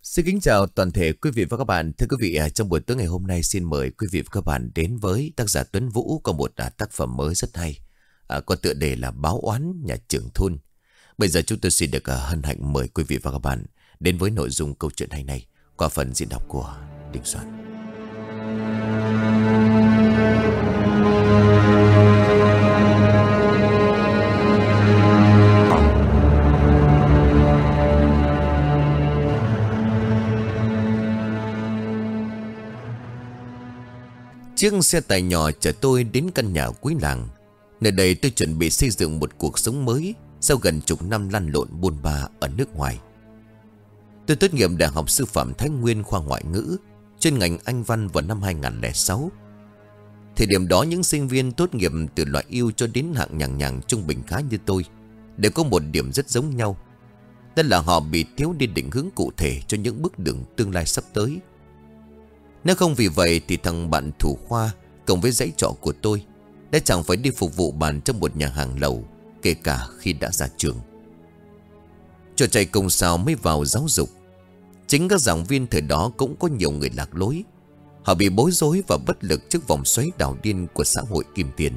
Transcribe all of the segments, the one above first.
Xin kính chào toàn thể quý vị và các bạn. Thưa quý vị, trong buổi tối ngày hôm nay xin mời quý vị và các bạn đến với tác giả Tuấn Vũ có một tác phẩm mới rất hay. Có tựa đề là Báo Oán Nhà Trưởng Thôn. Bây giờ chúng tôi xin được hân hạnh mời quý vị và các bạn đến với nội dung câu chuyện hay này qua phần diễn đọc của Đình Soạn. Chiếc xe tải nhỏ chở tôi đến căn nhà cuối làng. Nơi đây tôi chuẩn bị xây dựng một cuộc sống mới sau gần chục năm lăn lộn buôn ba ở nước ngoài. Tôi tốt nghiệp Đại học Sư phạm Thái Nguyên khoa ngoại ngữ, chuyên ngành Anh văn vào năm 2006. Thời điểm đó những sinh viên tốt nghiệp từ loại ưu cho đến hạng nhàng nhàng trung bình khá như tôi đều có một điểm rất giống nhau. Đó là họ bị thiếu đi định hướng cụ thể cho những bước đường tương lai sắp tới. Nếu không vì vậy thì thằng bạn thủ khoa cộng với dãy trọ của tôi đã chẳng phải đi phục vụ bàn trong một nhà hàng lẩu, kể cả khi đã ra trường. Trò chạy cùng sao mới vào giáo dục. Chính các giảng viên thời đó cũng có nhiều người lạc lối. Họ bị bối rối và bất lực trước vòng xoáy đảo điên của xã hội kim tiền.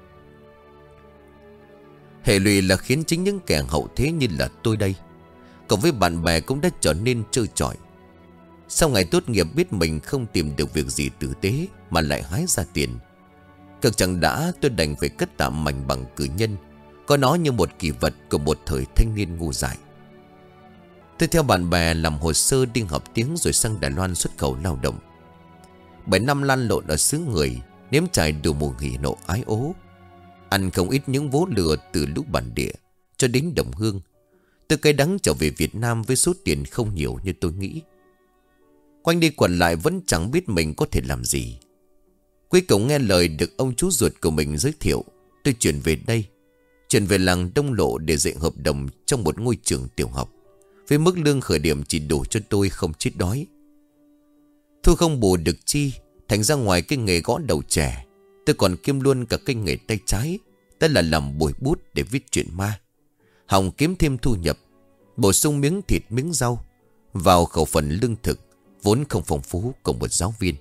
Hệ lụy là khiến chính những kẻ hậu thế như là tôi đây, cộng với bạn bè cũng đã trở nên trơ trọi. Sau ngày tốt nghiệp biết mình không tìm được việc gì tử tế mà lại hái ra tiền. Cực chẳng đã, tôi đành phải cất tạm mảnh bằng cử nhân, coi nó như một kỷ vật của một thời thanh niên ngu dại. Tôi theo bạn bè làm hồ sơ đi học tiếng rồi sang Đài Loan xuất khẩu lao động. 7 năm lăn lộn ở xứ người, nếm trải đủ mùi hỉ nộ ái ố. Ăn không ít những vố lừa từ lũ bản địa cho đến đồng hương. Tôi cay đắng trở về Việt Nam với số tiền không nhiều như tôi nghĩ. Quanh đi quẩn lại vẫn chẳng biết mình có thể làm gì. Cuối cùng nghe lời được ông chú ruột của mình giới thiệu, tôi chuyển về đây, chuyển về làng Đông Lộ để dạy hợp đồng trong một ngôi trường tiểu học, với mức lương khởi điểm chỉ đủ cho tôi không chết đói. Thu không bù được chi, thành ra ngoài cái nghề gõ đầu trẻ, tôi còn kiêm luôn cả cái nghề tay trái, đó là làm bồi bút để viết truyện ma, hòng kiếm thêm thu nhập, bổ sung miếng thịt miếng rau vào khẩu phần lương thực vốn không phong phú của một giáo viên.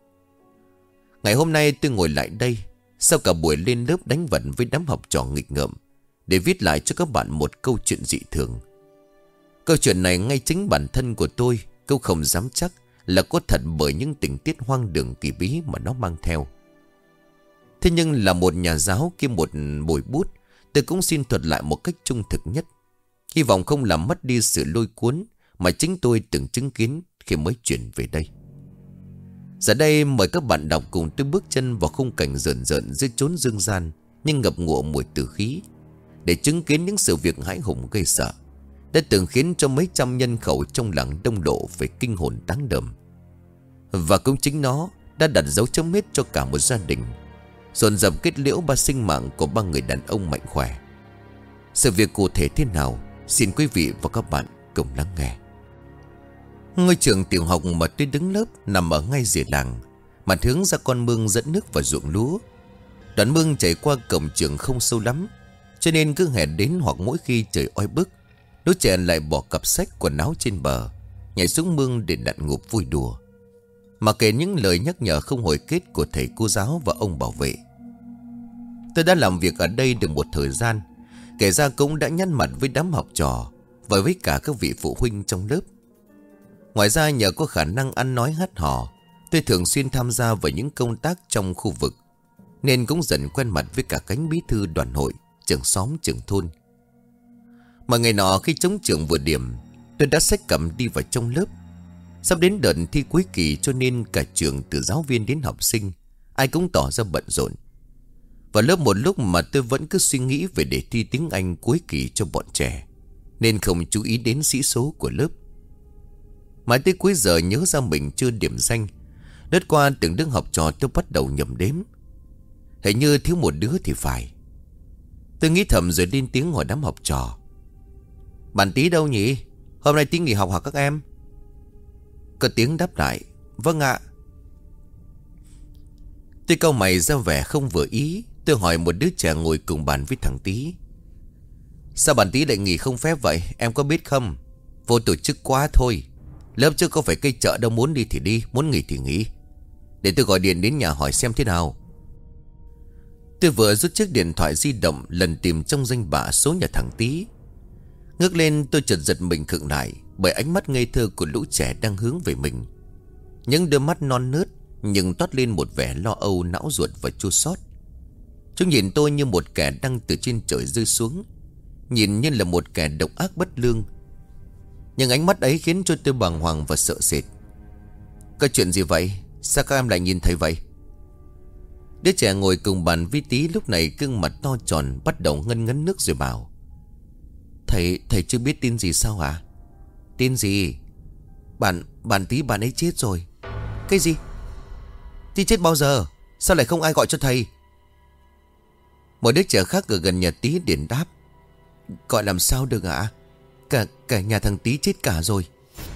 Ngày hôm nay tôi ngồi lại đây sau cả buổi lên lớp đánh vần với đám học trò nghịch ngợm để viết lại cho các bạn một câu chuyện dị thường. Câu chuyện này ngay chính bản thân của tôi cũng không dám chắc là có thật bởi những tình tiết hoang đường kỳ bí mà nó mang theo. Thế nhưng là một nhà giáo kiêm một bồi bút, tôi cũng xin thuật lại một cách trung thực nhất, hy vọng không làm mất đi sự lôi cuốn mà chính tôi từng chứng kiến khi mới chuyển về đây. Giờ đây mời các bạn đọc cùng tôi bước chân vào khung cảnh rợn rợn dưới chốn dương gian nhưng ngập ngụa mùi tử khí, để chứng kiến những sự việc hãi hùng gây sợ đã từng khiến cho mấy trăm nhân khẩu trong làng Đông Lộ phải kinh hồn táng đờm. Và cũng chính nó đã đặt dấu chấm hết cho cả một gia đình, dồn dập kết liễu ba sinh mạng của ba người đàn ông mạnh khỏe. Sự việc cụ thể thế nào, xin quý vị và các bạn cùng lắng nghe. Ngôi trường tiểu học mà tôi đứng lớp nằm ở ngay rìa làng, mặt hướng ra con mương dẫn nước vào ruộng lúa. Đoạn mương chảy qua cổng trường không sâu lắm, cho nên cứ hè đến hoặc mỗi khi trời oi bức, đứa trẻ lại bỏ cặp sách quần áo trên bờ, nhảy xuống mương để lặn ngụp vui đùa. Mà kể những lời nhắc nhở không hồi kết của thầy cô giáo và ông bảo vệ. Tôi đã làm việc ở đây được một thời gian, kể ra cũng đã nhăn mặt với đám học trò và với cả các vị phụ huynh trong lớp. Ngoài ra nhờ có khả năng ăn nói hát hò, tôi thường xuyên tham gia vào những công tác trong khu vực, nên cũng dần quen mặt với cả cánh bí thư đoàn hội, trưởng xóm, trưởng thôn. Mà ngày nọ khi trống trường vừa điểm, tôi đã xách cặp đi vào trong lớp. Sắp đến đợt thi cuối kỳ cho nên cả trường từ giáo viên đến học sinh ai cũng tỏ ra bận rộn. Vào lớp một lúc mà tôi vẫn cứ suy nghĩ về đề thi tiếng Anh cuối kỳ cho bọn trẻ, nên không chú ý đến sĩ số của lớp. Mãi tới cuối giờ nhớ ra mình chưa điểm danh, lướt qua từng đứa học trò tôi bắt đầu nhầm đếm. Hình như thiếu một đứa thì phải. Tôi nghĩ thầm rồi lên tiếng hỏi đám học trò: "Bạn Tí đâu nhỉ? Hôm nay Tí nghỉ học hả các em?" Có tiếng đáp lại: "Vâng ạ." Tôi cau mày ra vẻ không vừa ý. Tôi hỏi một đứa trẻ ngồi cùng bàn với thằng Tí: "Sao bạn Tí lại nghỉ không phép vậy? Em có biết không? Vô tổ chức quá thôi." Lớp trước có phải cây chợ đâu, muốn đi thì đi, muốn nghỉ thì nghỉ. Để tôi gọi điện đến nhà hỏi xem thế nào. Tôi vừa rút chiếc điện thoại di động, lần tìm trong danh bạ số nhà thằng Tý. Ngước lên tôi chợt giật mình khựng lại, bởi ánh mắt ngây thơ của lũ trẻ đang hướng về mình. Những đôi mắt non nớt nhưng toát lên một vẻ lo âu, não ruột và chua xót. Chúng nhìn tôi như một kẻ đang từ trên trời rơi xuống, nhìn như là một kẻ độc ác bất lương. Nhưng ánh mắt ấy khiến cho tôi bàng hoàng và sợ sệt. Có chuyện gì vậy? Sao các em lại nhìn thấy vậy? Đứa trẻ ngồi cùng bàn với Tý lúc này gương mặt to tròn, bắt đầu ngân ngấn nước rồi bảo: Thầy chưa biết tin gì sao hả? Tin gì? Bạn Tý bạn ấy chết rồi. Cái gì? Tý chết bao giờ? Sao lại không ai gọi cho thầy? Một đứa trẻ khác ở gần nhà Tý điện đáp: Gọi làm sao được ạ? Cả nhà thằng Tý chết cả rồi.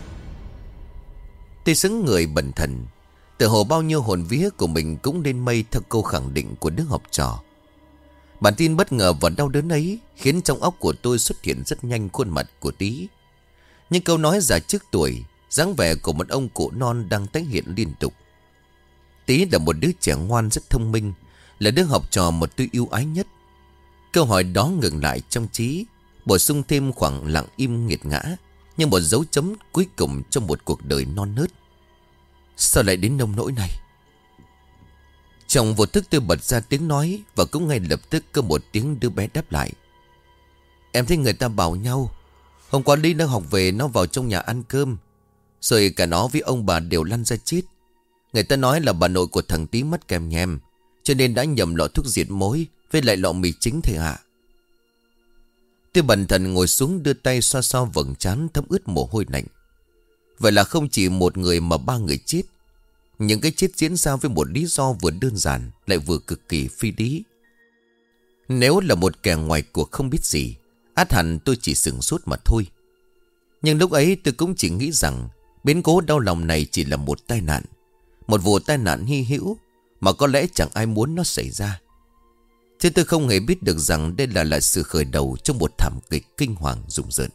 Tôi sững người bần thần. Tự hồ bao nhiêu hồn vía của mình cũng lên mây theo câu khẳng định của đứa học trò. Bản tin bất ngờ và đau đớn ấy khiến trong óc của tôi xuất hiện rất nhanh khuôn mặt của Tý. Những câu nói già trước tuổi, dáng vẻ của một ông cụ non đang tái hiện liên tục. Tý là một đứa trẻ ngoan rất thông minh, là đứa học trò mà tôi yêu ái nhất. Câu hỏi đó ngừng lại trong trí, bổ sung thêm khoảng lặng im nghiệt ngã, như một dấu chấm cuối cùng trong một cuộc đời non nớt. Sao lại đến nông nỗi này? Trong vô thức tôi bật ra tiếng nói, và cũng ngay lập tức có một tiếng đứa bé đáp lại: Em thấy người ta bảo nhau hôm qua Lý nó học về, nó vào trong nhà ăn cơm, rồi cả nó với ông bà đều lăn ra chết. Người ta nói là bà nội của thằng Tý mất kèm nhèm, cho nên đã nhầm lọ thuốc diệt mối với lại lọ mì chính thầy ạ. Tôi bần thần ngồi xuống, đưa tay xoa xoa vầng trán thấm ướt mồ hôi lạnh. Vậy là không chỉ một người mà 3 người chết. Những cái chết diễn ra với một lý do vừa đơn giản lại vừa cực kỳ phi lý. Nếu là một kẻ ngoài cuộc không biết gì, ắt hẳn tôi chỉ sửng sốt mà thôi. Nhưng lúc ấy tôi cũng chỉ nghĩ rằng biến cố đau lòng này chỉ là một tai nạn, một vụ tai nạn hy hữu mà có lẽ chẳng ai muốn nó xảy ra. Chứ tôi không hề biết được rằng đây là sự khởi đầu trong một thảm kịch kinh hoàng rùng rợn.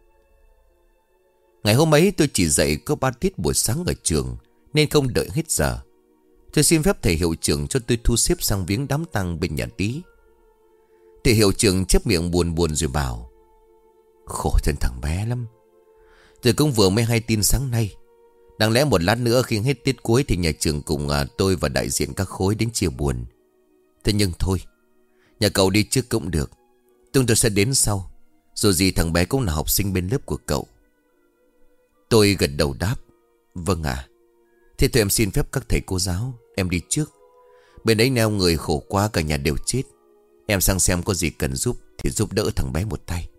Ngày hôm ấy tôi chỉ dạy có 3 tiết buổi sáng ở trường, nên không đợi hết giờ. Tôi xin phép thầy hiệu trưởng cho tôi thu xếp sang viếng đám tang bên nhà Tý. Thầy hiệu trưởng chép miệng buồn buồn rồi bảo: Khổ thân thằng bé lắm. Tôi cũng vừa mới hay tin sáng nay. Đáng lẽ một lát nữa khi hết tiết cuối thì nhà trường cùng tôi và đại diện các khối đến chia buồn. Thế nhưng thôi, nhà cậu đi trước cũng được, tôi sẽ đến sau. Dù gì thằng bé cũng là học sinh bên lớp của cậu. Tôi gật đầu đáp: Vâng ạ. Thế thôi em xin phép các thầy cô giáo, em đi trước. Bên đấy neo người khổ quá, cả nhà đều chết. Em sang xem có gì cần giúp thì giúp đỡ thằng bé một tay.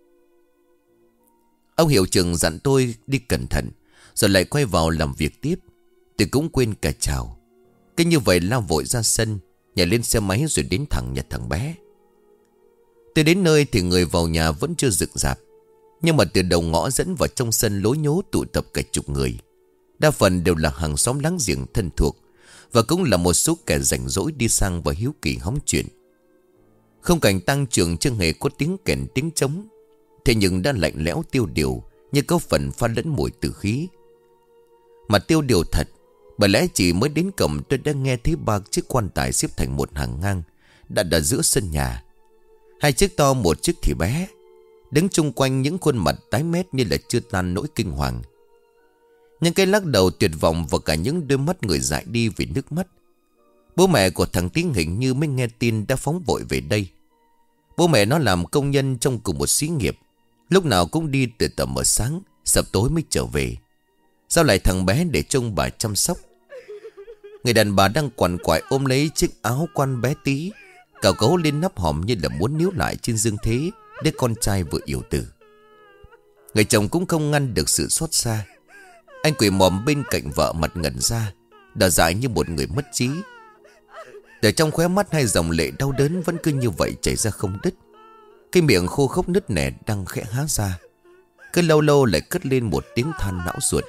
Ông hiệu trưởng dặn tôi đi cẩn thận, rồi lại quay vào làm việc tiếp. Tôi cũng quên cả chào. Cứ như vậy lao vội ra sân, nhảy lên xe máy rồi đến thẳng nhà thằng bé. Tôi đến nơi thì người vào nhà vẫn chưa dựng rạp, nhưng mà từ đầu ngõ dẫn vào trong sân lối nhố tụ tập cả chục người. Đa phần đều là hàng xóm láng giềng thân thuộc, và cũng là một số kẻ rảnh rỗi đi sang và hiếu kỳ hóng chuyện. Không cảnh tang trường chưa hề có tiếng kèn tiếng trống, thế nhưng đã lạnh lẽo tiêu điều, như có phần pha lẫn mùi tử khí. Mà tiêu điều thật, bởi lẽ chỉ mới đến cổng tôi đã nghe thấy 3 chiếc quan tài xếp thành một hàng ngang đặt ở giữa sân nhà. 2 chiếc to, 1 chiếc thì bé, đứng chung quanh những khuôn mặt tái mét như là chưa tan nỗi kinh hoàng. Những cái lắc đầu tuyệt vọng và cả những đôi mắt người dại đi vì nước mắt. Bố mẹ của thằng Tý hình như mới nghe tin đã phóng vội về đây. Bố mẹ nó làm công nhân trong cùng một xí nghiệp, lúc nào cũng đi từ tầm ở sáng, sập tối mới trở về. Sao lại thằng bé để trông bà chăm sóc? Người đàn bà đang quằn quại ôm lấy chiếc áo quan bé Tý, cào cấu lên nắp hòm như là muốn níu lại trên dương thế đứa con trai vừa yếu tử. Người chồng cũng không ngăn được sự xót xa. Anh quỳ mòm bên cạnh vợ, mặt ngẩn ra, đờ dại như một người mất trí. Từ trong khóe mắt 2 dòng lệ đau đớn vẫn cứ như vậy chảy ra không đứt. Cái miệng khô khốc nứt nẻ đang khẽ há ra, cứ lâu lâu lại cất lên một tiếng than não ruột.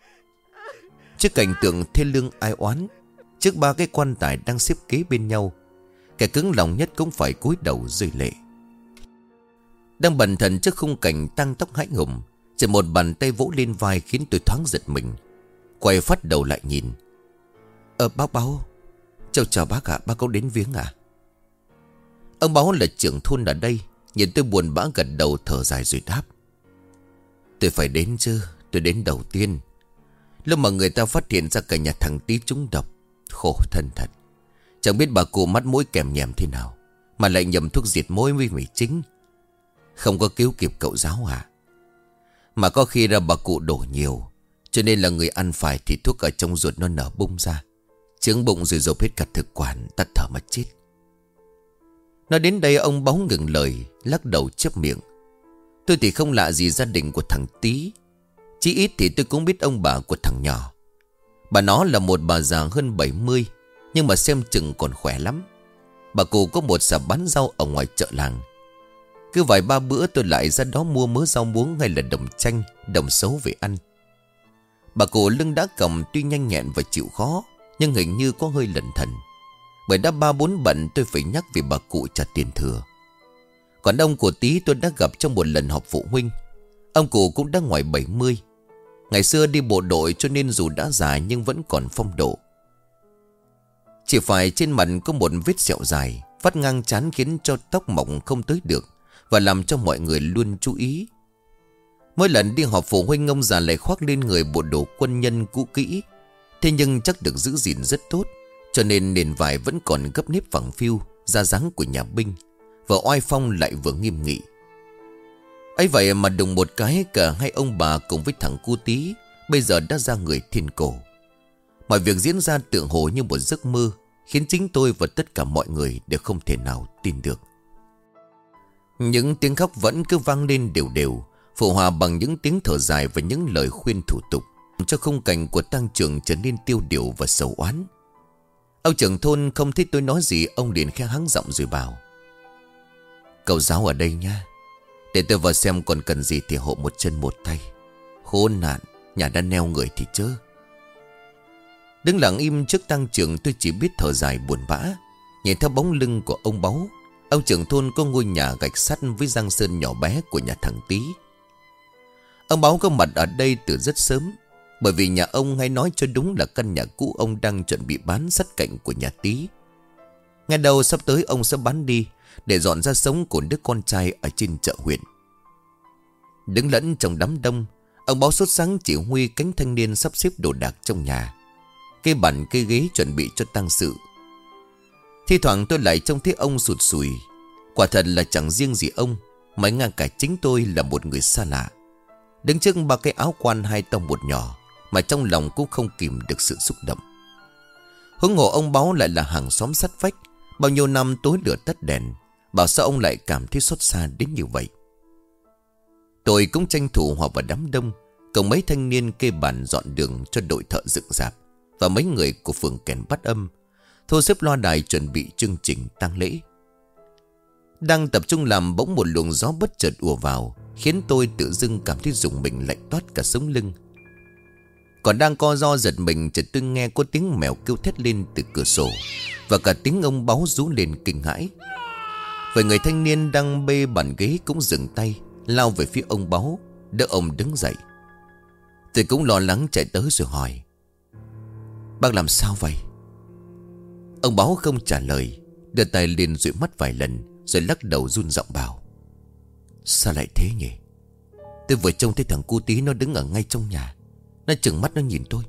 Trước cảnh tượng thê lương ai oán, trước 3 cái quan tài đang xếp kế bên nhau, kẻ cứng lòng nhất cũng phải cúi đầu rơi lệ. Đang bần thần trước khung cảnh tang tóc hãi hùng, Chỉ một bàn tay vỗ lên vai khiến tôi thoáng giật mình. Quay phát đầu lại nhìn. Bác Báo. Chào chào bác ạ, bác có đến viếng à? Ông Báo là trưởng thôn ở đây. Nhìn tôi buồn bã gật đầu thở dài rồi đáp. Tôi phải đến chứ. Tôi đến đầu tiên. Lúc mà người ta phát hiện ra cả nhà thằng Tí trúng độc. Khổ thân thật. Chẳng biết bà cụ mắt mũi kèm nhèm thế nào mà lại nhầm thuốc diệt mối với mì chính. Không có cứu kịp cậu Giáo à? Mà có khi ra bà cụ đổ nhiều, cho nên là người ăn phải thì thuốc ở trong ruột nó nở bung ra, chướng bụng rồi dồn hết cả thực quản, tắt thở mà chết. Nói đến đây ông Báo ngừng lời, lắc đầu chép miệng. Tôi thì không lạ gì gia đình của thằng Tí. Chí ít thì tôi cũng biết ông bà của thằng nhỏ. Bà nó là một bà già hơn 70, nhưng mà xem chừng còn khỏe lắm. Bà cụ có một sạp bán rau ở ngoài chợ làng. Cứ vài ba bữa tôi lại ra đó mua mớ rau muống hay là đồng chanh, đồng xấu về ăn. Bà cụ lưng đã cầm tuy nhanh nhẹn và chịu khó, nhưng hình như có hơi lẩn thẩn. Bởi đã 3-4 bận tôi phải nhắc vì bà cụ trả tiền thừa. Còn ông của Tí tôi đã gặp trong một lần họp phụ huynh. Ông cụ cũng đã ngoài 70. Ngày xưa đi bộ đội cho nên dù đã già nhưng vẫn còn phong độ. Chỉ phải trên mặt có một vết sẹo dài vắt ngang trán khiến cho tóc mỏng không tới được, và làm cho mọi người luôn chú ý. Mỗi lần đi họp phụ huynh, ông già lại khoác lên người bộ đồ quân nhân cũ kỹ. Thế nhưng chắc được giữ gìn rất tốt, cho nên nền vải vẫn còn gấp nếp phẳng phiu, da dáng của nhà binh, vừa oai phong lại vừa nghiêm nghị. Ấy vậy mà đùng một cái cả hai ông bà cùng với thằng cu Tí bây giờ đã ra người thiên cổ. Mọi việc diễn ra tựa hồ như một giấc mơ, khiến chính tôi và tất cả mọi người đều không thể nào tin được. Những tiếng khóc vẫn cứ vang lên đều đều, phụ hòa bằng những tiếng thở dài và những lời khuyên thủ tục, cho khung cảnh của tang trường trở nên tiêu điều và sầu oán. Ông trưởng thôn không thấy tôi nói gì, ông liền khẽ hắng giọng rồi bảo: Cậu Giáo ở đây nha, để tôi vào xem còn cần gì thì hộ một chân một tay. Khốn nạn, nhà đã neo người thì chớ. Đứng lặng im trước tang trường, tôi chỉ biết thở dài buồn bã, nhìn theo bóng lưng của ông Báu. Ông trưởng thôn có ngôi nhà gạch sắt với giang sơn nhỏ bé của nhà thằng Tí. Ông Báu có mặt ở đây từ rất sớm, bởi vì nhà ông, hay nói cho đúng là căn nhà cũ ông đang chuẩn bị bán sát cạnh của nhà Tí. Nghe đầu sắp tới ông sẽ bán đi để dọn ra sống cùng đứa con trai ở trên chợ huyện. Đứng lẫn trong đám đông, ông Báu sốt sắng chỉ huy cánh thanh niên sắp xếp đồ đạc trong nhà, cây bàn cây ghế chuẩn bị cho tang sự. Thi thoảng tôi lại trông thấy ông sụt sùi. Quả thật là chẳng riêng gì ông, mà ngay cả chính tôi là một người xa lạ, đứng trước ba cái áo quan hai tông một nhỏ, mà trong lòng cũng không kìm được sự xúc động. Huống hồ ông Báu lại là hàng xóm sát vách, bao nhiêu năm tối lửa tắt đèn, bảo sao ông lại cảm thấy xót xa đến như vậy. Tôi cũng tranh thủ hòa vào đám đông, cùng mấy thanh niên kê bàn dọn đường cho đội thợ dựng rạp và mấy người của phường kèn bắt âm, thu xếp loa đài chuẩn bị chương trình tang lễ. Đang tập trung làm, bỗng một luồng gió bất chợt ùa vào, khiến tôi tự dưng cảm thấy rùng mình lạnh toát cả sống lưng. Còn đang co ro giật mình, chợt tôi nghe có tiếng mèo kêu thét lên từ cửa sổ, và cả tiếng ông Báu rú lên kinh hãi. Vậy người thanh niên đang bê bàn ghế cũng dừng tay, lao về phía ông Báu, đỡ ông đứng dậy. Tôi cũng lo lắng chạy tới rồi hỏi: Bác làm sao vậy? Ông Báu không trả lời, đưa tay lên dụi mắt vài lần, rồi lắc đầu run giọng bảo: Sao lại thế nhỉ? Tôi vừa trông thấy thằng cu Tí nó đứng ở ngay trong nhà, nó trừng mắt nó nhìn tôi.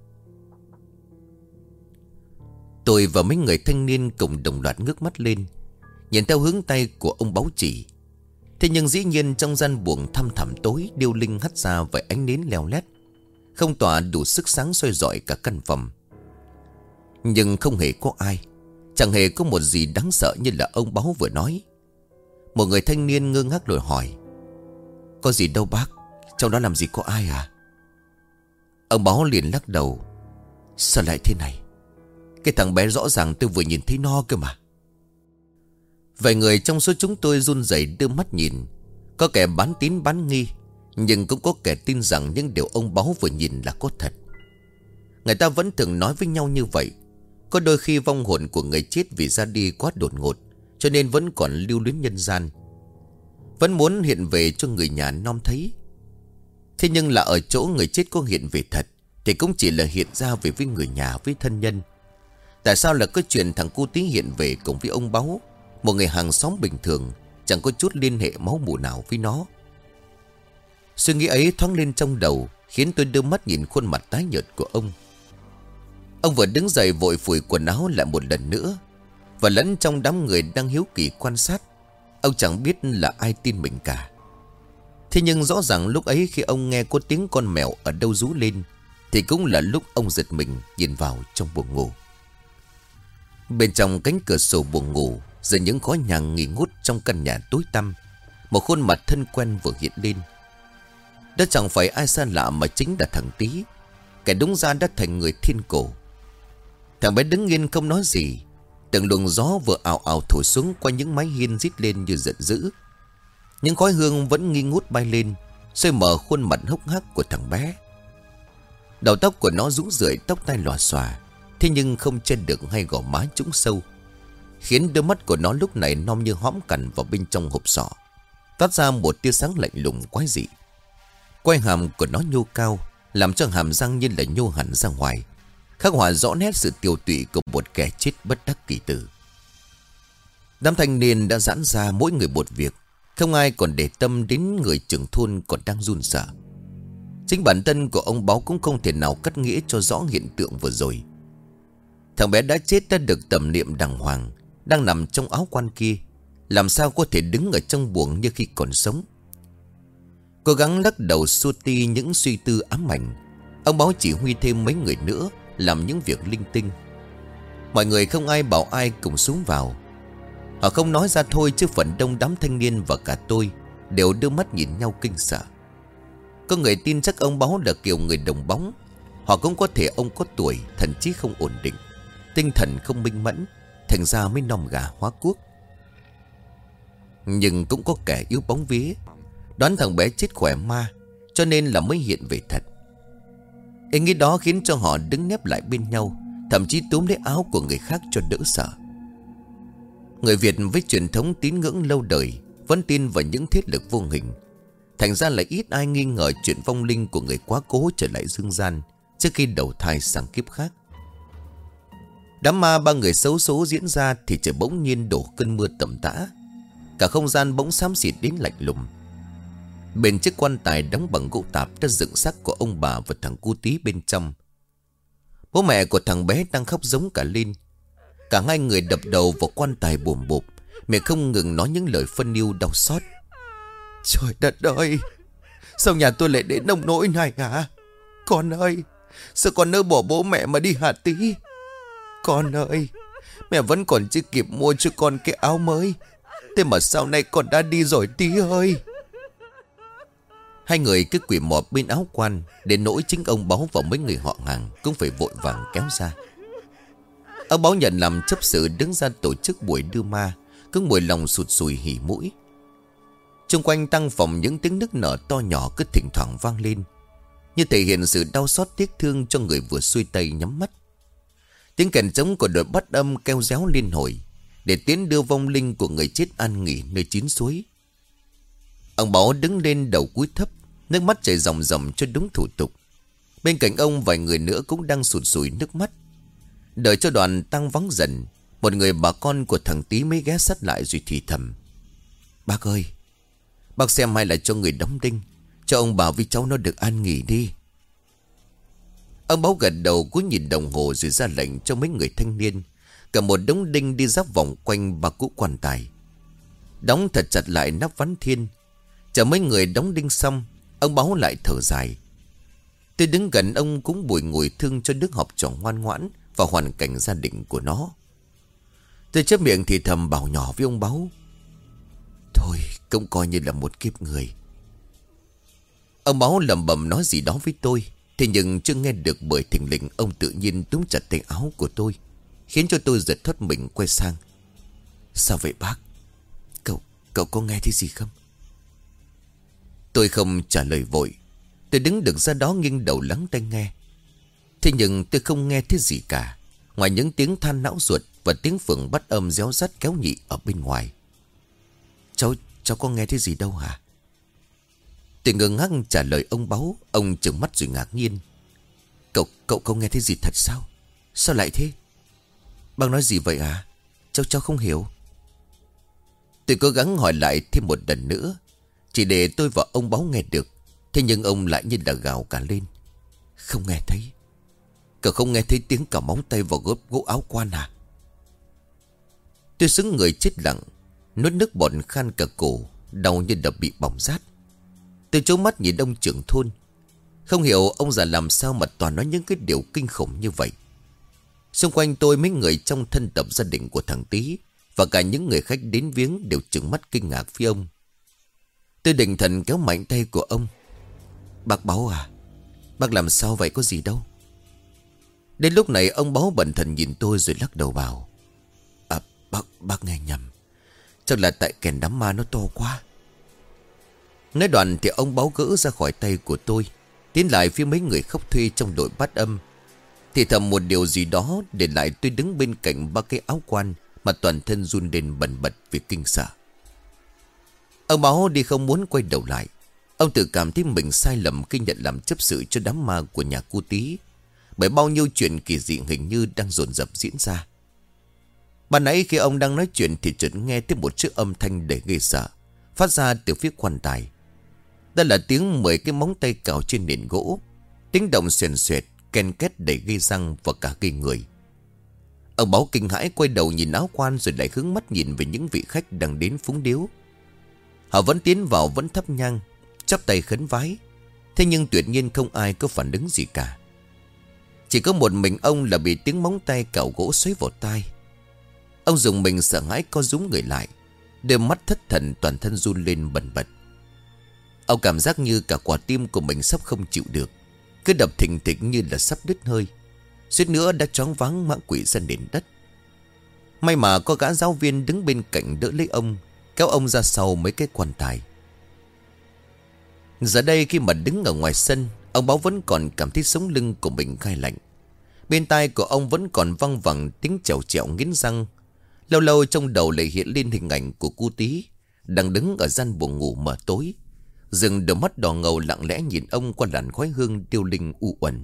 Tôi và mấy người thanh niên cùng đồng loạt ngước mắt lên, nhìn theo hướng tay của ông Báu chỉ. Thế nhưng dĩ nhiên trong gian buồng thăm thẳm tối, điêu linh hắt ra vài ánh nến leo lét, không tỏa đủ sức sáng soi rọi cả căn phòng. Nhưng không hề có ai, chẳng hề có một gì đáng sợ như là ông Báu vừa nói. Một người thanh niên ngơ ngác rồi hỏi: Có gì đâu bác, trong đó làm gì có ai à? Ông Báu liền lắc đầu: Sao lại thế này? Cái thằng bé rõ ràng tôi vừa nhìn thấy nó cơ mà. Vài người trong số chúng tôi run rẩy đưa mắt nhìn. Có kẻ bán tín bán nghi, nhưng cũng có kẻ tin rằng những điều ông Báu vừa nhìn là có thật. Người ta vẫn thường nói với nhau như vậy. Có đôi khi vong hồn của người chết vì ra đi quá đột ngột, cho nên vẫn còn lưu luyến nhân gian, vẫn muốn hiện về cho người nhà nom thấy. Thế nhưng là ở chỗ người chết có hiện về thật thì cũng chỉ là hiện ra về với người nhà, với thân nhân. Tại sao là có chuyện thằng cu tí hiện về cùng với ông Báu, một người hàng xóm bình thường, chẳng có chút liên hệ máu mủ nào với nó? Suy nghĩ ấy thoáng lên trong đầu, khiến tôi đưa mắt nhìn khuôn mặt tái nhợt của ông. Ông vừa đứng dậy vội phủi quần áo lại một lần nữa, và lẫn trong đám người đang hiếu kỳ quan sát, ông chẳng biết là ai tin mình cả. Thế nhưng rõ ràng lúc ấy khi ông nghe có tiếng con mèo ở đâu rú lên, thì cũng là lúc ông giật mình nhìn vào trong buồng ngủ. Bên trong cánh cửa sổ buồng ngủ, giữa những khói nhang nghi ngút trong căn nhà tối tăm, một khuôn mặt thân quen vừa hiện lên. Đó chẳng phải ai xa lạ mà chính là thằng Tý, kẻ đúng ra đã thành người thiên cổ. Thằng bé đứng yên không nói gì. Từng luồng gió vừa ào ào thổi xuống qua những mái hiên rít lên như giận dữ. Những khói hương vẫn nghi ngút bay lên, xôi mờ khuôn mặt hốc hác của thằng bé. Đầu tóc của nó rũ rượi, tóc tai lòa xòa, thế nhưng không che được hai gò má trũng sâu, khiến đôi mắt của nó lúc này non như hõm cằn vào bên trong hộp sọ, toát ra một tia sáng lạnh lùng quái dị. Quai hàm của nó nhô cao, làm cho hàm răng như là nhô hẳn ra ngoài, khắc họa rõ nét sự tiều tụy của một kẻ chết bất đắc kỳ tử. Đám thanh niên đã giãn ra mỗi người một việc, không ai còn để tâm đến người trưởng thôn còn đang run sợ. Chính bản thân của ông Báu cũng không thể nào cắt nghĩa cho rõ hiện tượng vừa rồi. Thằng bé đã chết đã được tẩm niệm đàng hoàng, đang nằm trong áo quan kia, làm sao có thể đứng ở trong buồng như khi còn sống. Cố gắng lắc đầu xua đi những suy tư ám ảnh, ông Báu chỉ huy thêm mấy người nữa làm những việc linh tinh. Mọi người không ai bảo ai cùng xuống vào. Họ không nói ra thôi, chứ phần đông đám thanh niên và cả tôi đều đưa mắt nhìn nhau kinh sợ. Có người tin chắc ông Báu là kiểu người đồng bóng. Họ cũng có thể ông có tuổi, thần trí không ổn định, tinh thần không minh mẫn, thành ra mới nom gà hóa cuốc. Nhưng cũng có kẻ yếu bóng vía, đoán thằng bé chết khỏe ma, cho nên là mới hiện về thật. Ý nghĩ đó khiến cho họ đứng nép lại bên nhau, thậm chí túm lấy áo của người khác cho đỡ sợ. Người Việt với truyền thống tín ngưỡng lâu đời vẫn tin vào những thế lực vô hình, thành ra lại ít ai nghi ngờ chuyện vong linh của người quá cố trở lại dương gian trước khi đầu thai sang kiếp khác. Đám ma ba người xấu số diễn ra thì trời bỗng nhiên đổ cơn mưa tầm tã. Cả không gian bỗng xám xịt đến lạnh lùng. Bên chiếc quan tài đóng bằng gỗ tạp đã dựng xác của ông bà và thằng cu tí bên trong. Bố mẹ của thằng bé đang khóc giống cả lên. Cả hai người đập đầu vào quan tài bùm bụp, miệng không ngừng nói những lời phân yêu đau xót. Trời đất ơi, sao nhà tôi lại đến nông nỗi này hả? Con ơi, sao con nỡ bỏ bố mẹ mà đi hả Tí? Con ơi, mẹ vẫn còn chưa kịp mua cho con cái áo mới, thế mà sau này con đã đi rồi Tí ơi. Hai người cứ quỳ mọp bên áo quan, đến nỗi chính ông Báu và mấy người họ hàng cũng phải vội vàng kéo ra. Ông Báu nhận làm chấp sự đứng ra tổ chức buổi đưa ma, cứ mùi lòng sụt sùi hỉ mũi. Xung quanh tăng phòng những tiếng nức nở to nhỏ cứ thỉnh thoảng vang lên, như thể hiện sự đau xót tiếc thương cho người vừa xuôi tay nhắm mắt. Tiếng kèn trống của đội bắt âm kêu réo liên hồi, để tiến đưa vong linh của người chết an nghỉ nơi chín suối. Ông Báu đứng lên đầu cúi thấp, nước mắt chảy ròng ròng cho đúng thủ tục. Bên cạnh ông vài người nữa cũng đang sụt sùi nước mắt. Đợi cho đoàn tang vắng dần, một người bà con của thằng Tí mới ghé sát lại rồi thì thầm: Bác ơi, bác xem hay là cho người đóng đinh, cho ông bà với cháu nó được an nghỉ đi. Ông Báu gật đầu cúi nhìn đồng hồ rồi ra lệnh cho mấy người thanh niên cả một đống đinh đi giáp vòng quanh ba cỗ quan tài, đóng thật chặt lại nắp ván thiên. Chờ mấy người đóng đinh xong, ông Báu lại thở dài. Tôi đứng gần ông cũng bùi ngùi thương cho đứa học trò ngoan ngoãn và hoàn cảnh gia đình của nó. Tôi chép miệng thì thầm bảo nhỏ với ông Báu: Thôi cũng coi như là một kiếp người. Ông Báu lẩm bẩm nói gì đó với tôi, thế nhưng chưa nghe được bởi thình lình ông tự nhiên túm chặt tay áo của tôi, khiến cho tôi giật thoát mình quay sang: Sao vậy bác? Cậu có nghe thấy gì không? Tôi không trả lời vội. Tôi đứng được ra đó nghiêng đầu lắng tai nghe. Thế nhưng tôi không nghe thấy gì cả, ngoài những tiếng than não ruột và tiếng phượng bắt âm réo rắt kéo nhị ở bên ngoài. Cháu có nghe thấy gì đâu hả? Tôi ngơ ngác trả lời ông Báu. Ông trừng mắt rồi ngạc nhiên. Cậu nghe thấy gì thật sao? Sao lại thế? Bác nói gì vậy à? Cháu không hiểu. Tôi cố gắng hỏi lại thêm một lần nữa, chỉ để tôi và ông Báu nghe được. Thế nhưng ông lại như là gào cả lên. Không nghe thấy. Cậu không nghe thấy tiếng cào móng tay vào gỗ áo quan à? Tôi sững người chết lặng, nuốt nước bọt khan cả cổ, đau như đã bị bỏng rát. Tôi trố mắt nhìn ông trưởng thôn. Không hiểu ông già làm sao mà toàn nói những cái điều kinh khủng như vậy. Xung quanh tôi mấy người trong thân tộc gia đình của thằng Tý và cả những người khách đến viếng đều trừng mắt kinh ngạc phía ông. Tôi định thần kéo mạnh tay của ông. Bác Báu à, bác làm sao vậy, có gì đâu. Đến lúc này ông Báu bần thần nhìn tôi rồi lắc đầu bảo. Bác nghe nhầm. Chắc là tại kèn đám ma nó to quá. Nói đoạn thì ông Báu gỡ ra khỏi tay của tôi, tiến lại phía mấy người khóc thuê trong đội bát âm, thì thầm một điều gì đó, để lại tôi đứng bên cạnh ba cái áo quan mà toàn thân run lên bần bật vì kinh sợ. Ông Báu đi không muốn quay đầu lại. Ông tự cảm thấy mình sai lầm khi nhận làm chấp sự cho đám ma của nhà cô Tý, bởi bao nhiêu chuyện kỳ dị hình như đang dồn dập diễn ra. Ban nãy khi ông đang nói chuyện thì chợt nghe thấy một chiếc âm thanh đầy ghê sợ phát ra từ phía quan tài. Đó là tiếng 10 cái móng tay cào trên nền gỗ, tiếng động xoèn xoẹt, ken két đầy ghê răng và cả ghê người. Ông Báu kinh hãi quay đầu nhìn áo quan rồi lại hướng mắt nhìn về những vị khách đang đến phúng điếu. Họ vẫn tiến vào, vẫn thắp nhang, chắp tay khấn vái. Thế nhưng tuyệt nhiên không ai có phản ứng gì cả. Chỉ có một mình ông là bị tiếng móng tay cào gỗ xoáy vào tai. Ông dùng mình sợ hãi co rúm người lại, đôi mắt thất thần, toàn thân run lên bần bật. Ông cảm giác như cả quả tim của mình sắp không chịu được, cứ đập thình thịch như là sắp đứt hơi, suýt nữa đã choáng váng ngã quỵ ra nền đất. May mà có gã giáo viên đứng bên cạnh đỡ lấy ông, kéo ông ra sau mấy cái quan tài. Giờ đây khi mà đứng ở ngoài sân, ông Báu vẫn còn cảm thấy sống lưng của mình gai lạnh. Bên tai của ông vẫn còn văng vẳng tiếng chèo chèo nghiến răng. Lâu lâu trong đầu lại hiện lên hình ảnh của cô Tý đang đứng ở gian buồng ngủ mờ tối, dừng đôi mắt đỏ ngầu lặng lẽ nhìn ông qua làn khói hương tiêu linh u uẩn.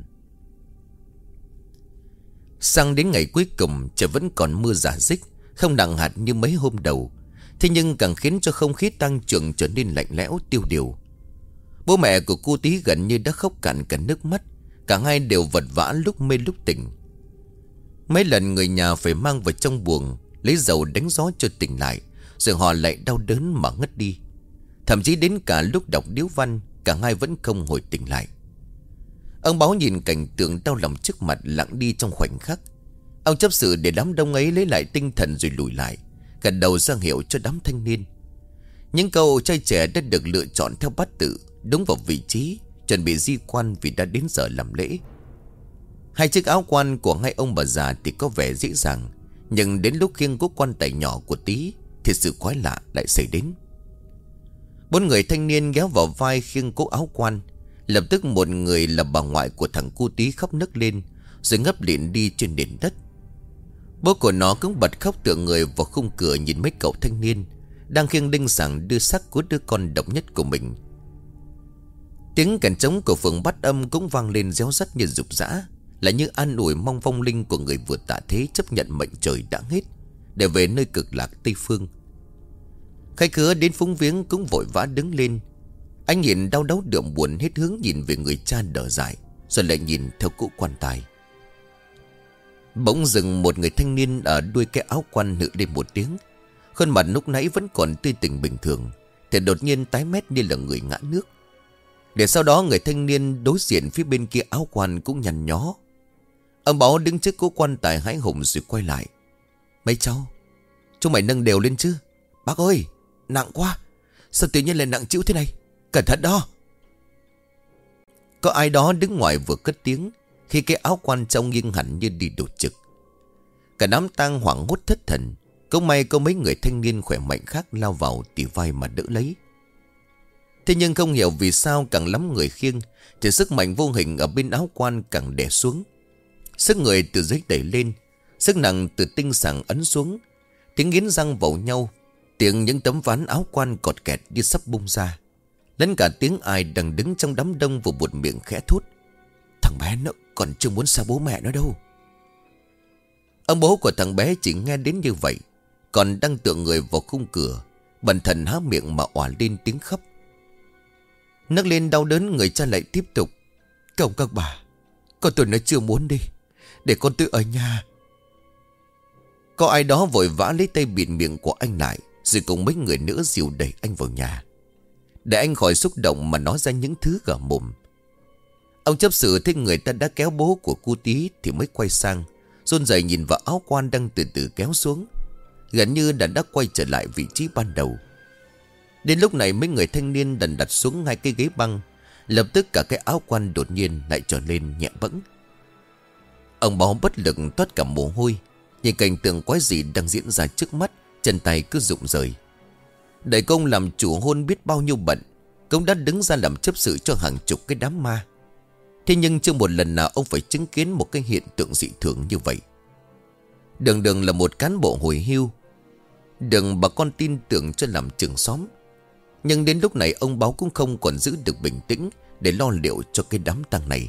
Sang đến ngày cuối cùng, trời vẫn còn mưa rả rích, không nặng hạt như mấy hôm đầu. Thế nhưng càng khiến cho không khí tang trường trở nên lạnh lẽo tiêu điều. Bố mẹ của cô Tý gần như đã khóc cạn cả nước mắt. Cả hai đều vật vã lúc mê lúc tỉnh. Mấy lần người nhà phải mang vào trong buồng lấy dầu đánh gió cho tỉnh lại, rồi họ lại đau đớn mà ngất đi. Thậm chí đến cả lúc đọc điếu văn, cả hai vẫn không hồi tỉnh lại. Ông Báu nhìn cảnh tượng đau lòng trước mặt lặng đi trong khoảnh khắc. Ông chấp sự để đám đông ấy lấy lại tinh thần rồi lùi lại, gật đầu ra hiệu cho đám thanh niên. Những cậu trai trẻ đã được lựa chọn theo bát tự, đúng vào vị trí, chuẩn bị di quan vì đã đến giờ làm lễ. Hai chiếc áo quan của hai ông bà già thì có vẻ dễ dàng, nhưng đến lúc khiêng cố quan tài nhỏ của Tý thì sự quái lạ lại xảy đến. 4 người thanh niên ghéo vào vai khiêng cố áo quan. Lập tức một người là bà ngoại của thằng cu Tý khóc nấc lên, rồi ngấp lịm đi trên nền đất. Bố của nó cũng bật khóc tựa người vào khung cửa nhìn mấy cậu thanh niên đang khiêng đinh sảng đưa xác của đứa con độc nhất của mình. Tiếng kèn trống của phường Bát Âm cũng vang lên réo rắt như rục rã, là như an ủi mong vong linh của người vừa tạ thế chấp nhận mệnh trời đã hết để về nơi cực lạc Tây Phương. Khách khứa đến phúng viếng cũng vội vã đứng lên. Anh nhìn đau đớn đượm buồn, hết hướng nhìn về người cha đỡ dại, rồi lại nhìn theo cỗ quan tài. Bỗng dừng một người thanh niên ở đuôi cái áo quan nự lên một tiếng. Khuôn mặt lúc nãy vẫn còn tươi tỉnh bình thường thì đột nhiên tái mét như là người ngã nước. Để sau đó người thanh niên đối diện phía bên kia áo quan cũng nhăn nhó. Ông Báu đứng trước cỗ quan tài hãi hùng rồi quay lại. Mấy cháu, chúng mày nâng đều lên chứ? Bác ơi, nặng quá. Sao tự nhiên lại nặng chịu thế này? Cẩn thận đó. Có ai đó đứng ngoài vừa cất tiếng khi cái áo quan trông nghiêng hẳn như đi đột trực. Cả đám tang hoảng hốt thất thần. Cũng may có mấy người thanh niên khỏe mạnh khác lao vào tỉ vai mà đỡ lấy. Thế nhưng không hiểu vì sao càng lắm người khiêng thì sức mạnh vô hình ở bên áo quan càng đè xuống. Sức người từ dưới đẩy lên, sức nặng từ tinh sàng ấn xuống. Tiếng nghiến răng vào nhau, tiếng những tấm ván áo quan cọt kẹt như sắp bung ra. lẫn cả tiếng ai đang đứng trong đám đông vừa buột miệng khẽ thốt: "Thằng bé nó còn chưa muốn xa bố mẹ nó đâu." Ông bố của thằng bé chỉ nghe đến như vậy, còn đang tựa người vào khung cửa, bần thần há miệng mà òa lên tiếng khóc. Nấc lên đau đớn, người cha lại tiếp tục: "Cậu các bà, con tôi nó chưa muốn đi, để con tôi ở nhà." Có ai đó vội vã lấy tay bịt miệng của anh lại, rồi cùng mấy người nữa dìu đẩy anh vào nhà, để anh khỏi xúc động mà nói ra những thứ gở mồm. Ông chấp sự thấy người ta đã kéo bố của cu Tí thì mới quay sang, run rẩy nhìn vào áo quan đang từ từ kéo xuống, gần như đã quay trở lại vị trí ban đầu. Đến lúc này mấy người thanh niên đành đặt xuống hai cái ghế băng, lập tức cả cái áo quan đột nhiên lại trở lên nhẹ bẫng. Ông bó bất lực toát cả mồ hôi, nhìn cảnh tượng quái dị đang diễn ra trước mắt, chân tay cứ rụng rời. Đại công làm chủ hôn biết bao nhiêu bận, công đã đứng ra làm chấp sự cho hàng chục cái đám ma. Thế nhưng chưa một lần nào ông phải chứng kiến một cái hiện tượng dị thường như vậy. Đường là một cán bộ hồi hưu, bà con tin tưởng cho làm trưởng xóm. Nhưng đến lúc này ông Báo cũng không còn giữ được bình tĩnh để lo liệu cho cái đám tang này.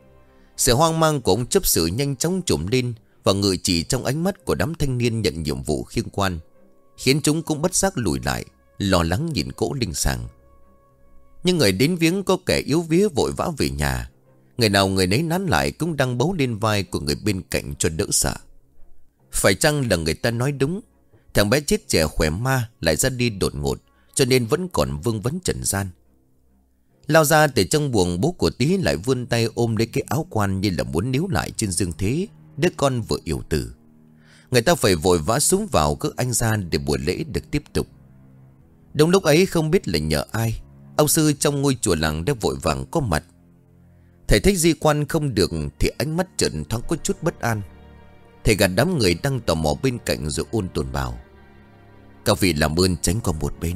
Sự hoang mang của ông chấp sự nhanh chóng trùm lên, và ngự chỉ trong ánh mắt của đám thanh niên nhận nhiệm vụ khiêng quan, khiến chúng cũng bất giác lùi lại, lo lắng nhìn cỗ linh sàng. Nhưng người đến viếng có kẻ yếu vía vội vã về nhà, người nào người nấy nán lại cũng đang bấu lên vai của người bên cạnh cho đỡ sợ. Phải chăng là người ta nói đúng, thằng bé chết trẻ khỏe ma lại ra đi đột ngột, cho nên vẫn còn vương vấn trần gian. Lao ra từ trong buồng, bố của Tí lại vươn tay ôm lấy cái áo quan, như là muốn níu lại trên dương thế đứa con vừa yểu tử. Người ta phải vội vã xuống vào cất anh ra để buổi lễ được tiếp tục. Đúng lúc ấy không biết là nhờ ai, ông sư trong ngôi chùa làng đã vội vàng có mặt. Thầy thấy di quan không được thì ánh mắt trợn thoáng có chút bất an. Thầy gạt đám người đang tò mò bên cạnh rồi ôn tồn bảo: "Các vị làm ơn tránh qua một bên."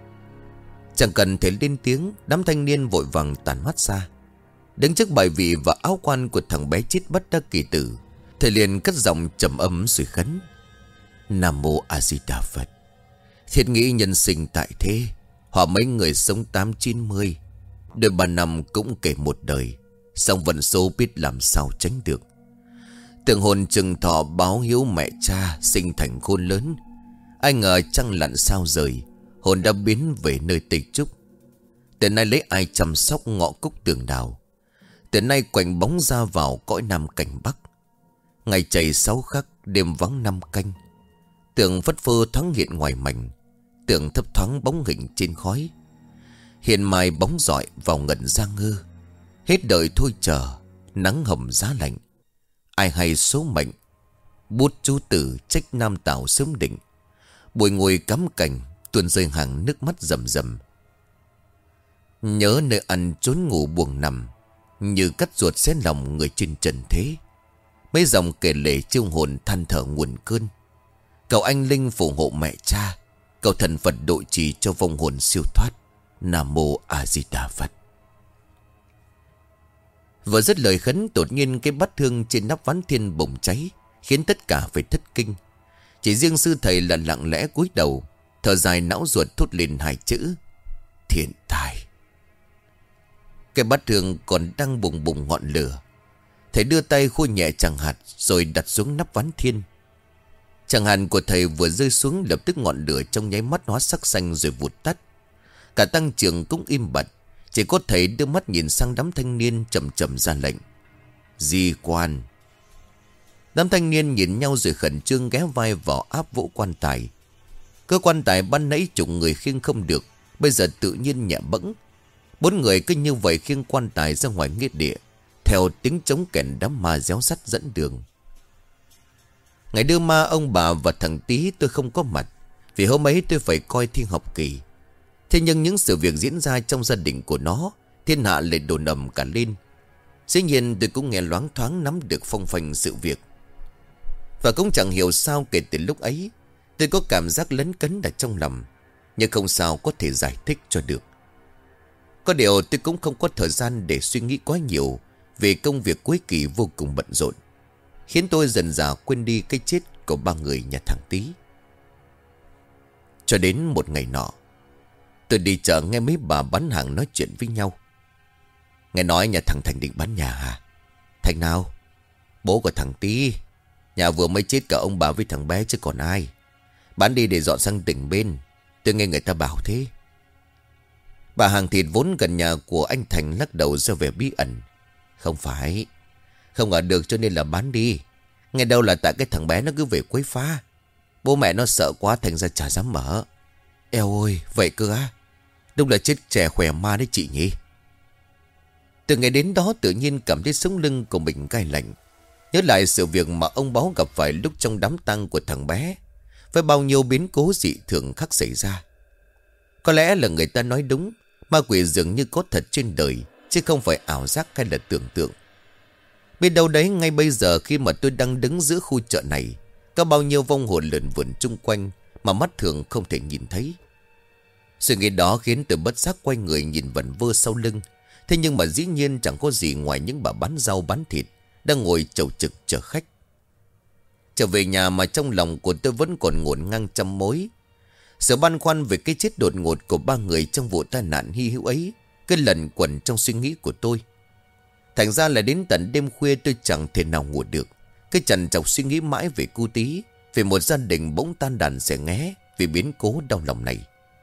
Chẳng cần thầy lên tiếng, đám thanh niên vội vàng tản mắt ra. Đứng trước bài vị và áo quan của thằng bé chết bất đắc kỳ tử, thầy liền cất giọng trầm ấm rồi khấn: "Nam mô A Di Đà Phật. Thiết nghĩ nhân sinh tại thế, họ mấy người sống 8-90, đôi 3 năm cũng kể một đời, song vận số biết làm sao tránh được. Tưởng hồn chừng thọ báo hiếu mẹ cha, sinh thành khôn lớn. Ai ngờ trăng lặn sao rời, hồn đã biến về nơi Tây Trúc. Từ nay lấy ai chăm sóc ngõ cúc tường đào. Từ nay quạnh bóng ra vào cõi Nam cảnh Bắc. Ngày chảy 6 khắc, đêm vắng 5 canh. Tưởng phất phơ thoáng hiện ngoài mảnh, tưởng thấp thoáng bóng hình trên khói. Hiện mai bóng rọi vào ngẩn ra ngơ. Hết đời thôi chờ, nắng hầm giá lạnh. Ai hay số mệnh, bút chú tử trách Nam Tảo sớm định. Buổi ngồi cắm cảnh, tuôn rơi hàng nước mắt rầm rầm. Nhớ nơi ăn trốn ngủ buồng nằm, như cắt ruột xé lòng người trên trần thế. Mấy dòng kể lể chiêu hồn than thở nguồn cơn. Cầu anh linh phù hộ mẹ cha, cầu thần Phật độ trì cho vong hồn siêu thoát. Nam mô A Di Đà Phật. Vừa dứt lời khấn, đột nhiên cái bát hương trên nắp ván thiên bùng cháy, khiến tất cả phải thất kinh. Chỉ riêng sư thầy là lặng lẽ cúi đầu, thở dài não ruột thốt lên 2 chữ: Thiên tai. Cái bát hương còn đang bùng bùng ngọn lửa. Thầy đưa tay khua nhẹ chàng hạt rồi đặt xuống nắp ván thiên. Chàng hạt của thầy vừa rơi xuống, lập tức ngọn lửa trong nháy mắt hóa sắc xanh rồi vụt tắt. Cả tăng trưởng cũng im bặt, chỉ có thầy đưa mắt nhìn sang đám thanh niên, chậm chậm ra lệnh: Di quan. Đám thanh niên nhìn nhau rồi khẩn trương ghé vai vào áp vỗ quan tài. Cơ quan tài ban nãy chục người khiêng không được, bây giờ tự nhiên nhẹ bẫng. 4 người cứ như vậy khiêng quan tài ra ngoài nghĩa địa, theo tiếng trống kèn đám ma réo sắt dẫn đường. Ngày đưa ma, ông bà và thằng Tí tôi không có mặt, vì hôm ấy tôi phải coi thi học kỳ. Thế nhưng những sự việc diễn ra trong gia đình của nó, thiên hạ lại đồn ầm cả lên. Dĩ nhiên tôi cũng nghe loáng thoáng nắm được phong phanh sự việc. Và cũng chẳng hiểu sao kể từ lúc ấy tôi có cảm giác lấn cấn ở trong lòng, nhưng không sao có thể giải thích cho được. Có điều tôi cũng không có thời gian để suy nghĩ quá nhiều về công việc cuối kỳ vô cùng bận rộn, khiến tôi dần dà quên đi cái chết của 3 người nhà thằng Tí. Cho đến một ngày nọ, Tôi đi chợ nghe mấy bà bán hàng nói chuyện với nhau. Nghe nói nhà thằng Thành định bán nhà hả? Thành nào? Bố của thằng Tí. Nhà vừa mới chết cả ông bà với thằng bé chứ còn ai. Bán đi để dọn sang tỉnh bên. Tôi nghe người ta bảo thế. Bà hàng thịt vốn gần nhà của anh Thành lắc đầu ra vẻ bí ẩn. Không phải. Không ở được cho nên là bán đi. Nghe đâu là tại cái thằng bé nó cứ về quấy phá. Bố mẹ nó sợ quá thành ra chả dám mở. Eo ơi, vậy cơ á? Đúng là chết trẻ khỏe ma đấy chị nhỉ. Từ ngày đến đó tự nhiên cảm thấy sống lưng của mình gai lạnh. Nhớ lại sự việc mà ông Báo gặp phải lúc trong đám tang của thằng bé. Với bao nhiêu biến cố dị thường khác xảy ra. Có lẽ là người ta nói đúng. Ma quỷ dường như có thật trên đời, chứ không phải ảo giác hay là tưởng tượng. Biết đâu đấy ngay bây giờ khi mà tôi đang đứng giữa khu chợ này, có bao nhiêu vong hồn lượn vượn chung quanh mà mắt thường không thể nhìn thấy. Suy nghĩ đó khiến tôi bất giác quay người nhìn vẩn vơ sau lưng. Thế nhưng mà dĩ nhiên chẳng có gì ngoài những bà bán rau bán thịt đang ngồi chầu trực chờ khách. Trở về nhà mà trong lòng của tôi vẫn còn ngổn ngang trăm mối. Sự băn khoăn về cái chết đột ngột của ba người trong vụ tai nạn hy hữu ấy cứ lẩn quẩn trong suy nghĩ của tôi. Thành ra là đến tận đêm khuya tôi chẳng thể nào ngủ được. Cứ trằn trọc suy nghĩ mãi về cu Tí, về một gia đình bỗng tan đàn xẻ nghé vì biến cố đau lòng này.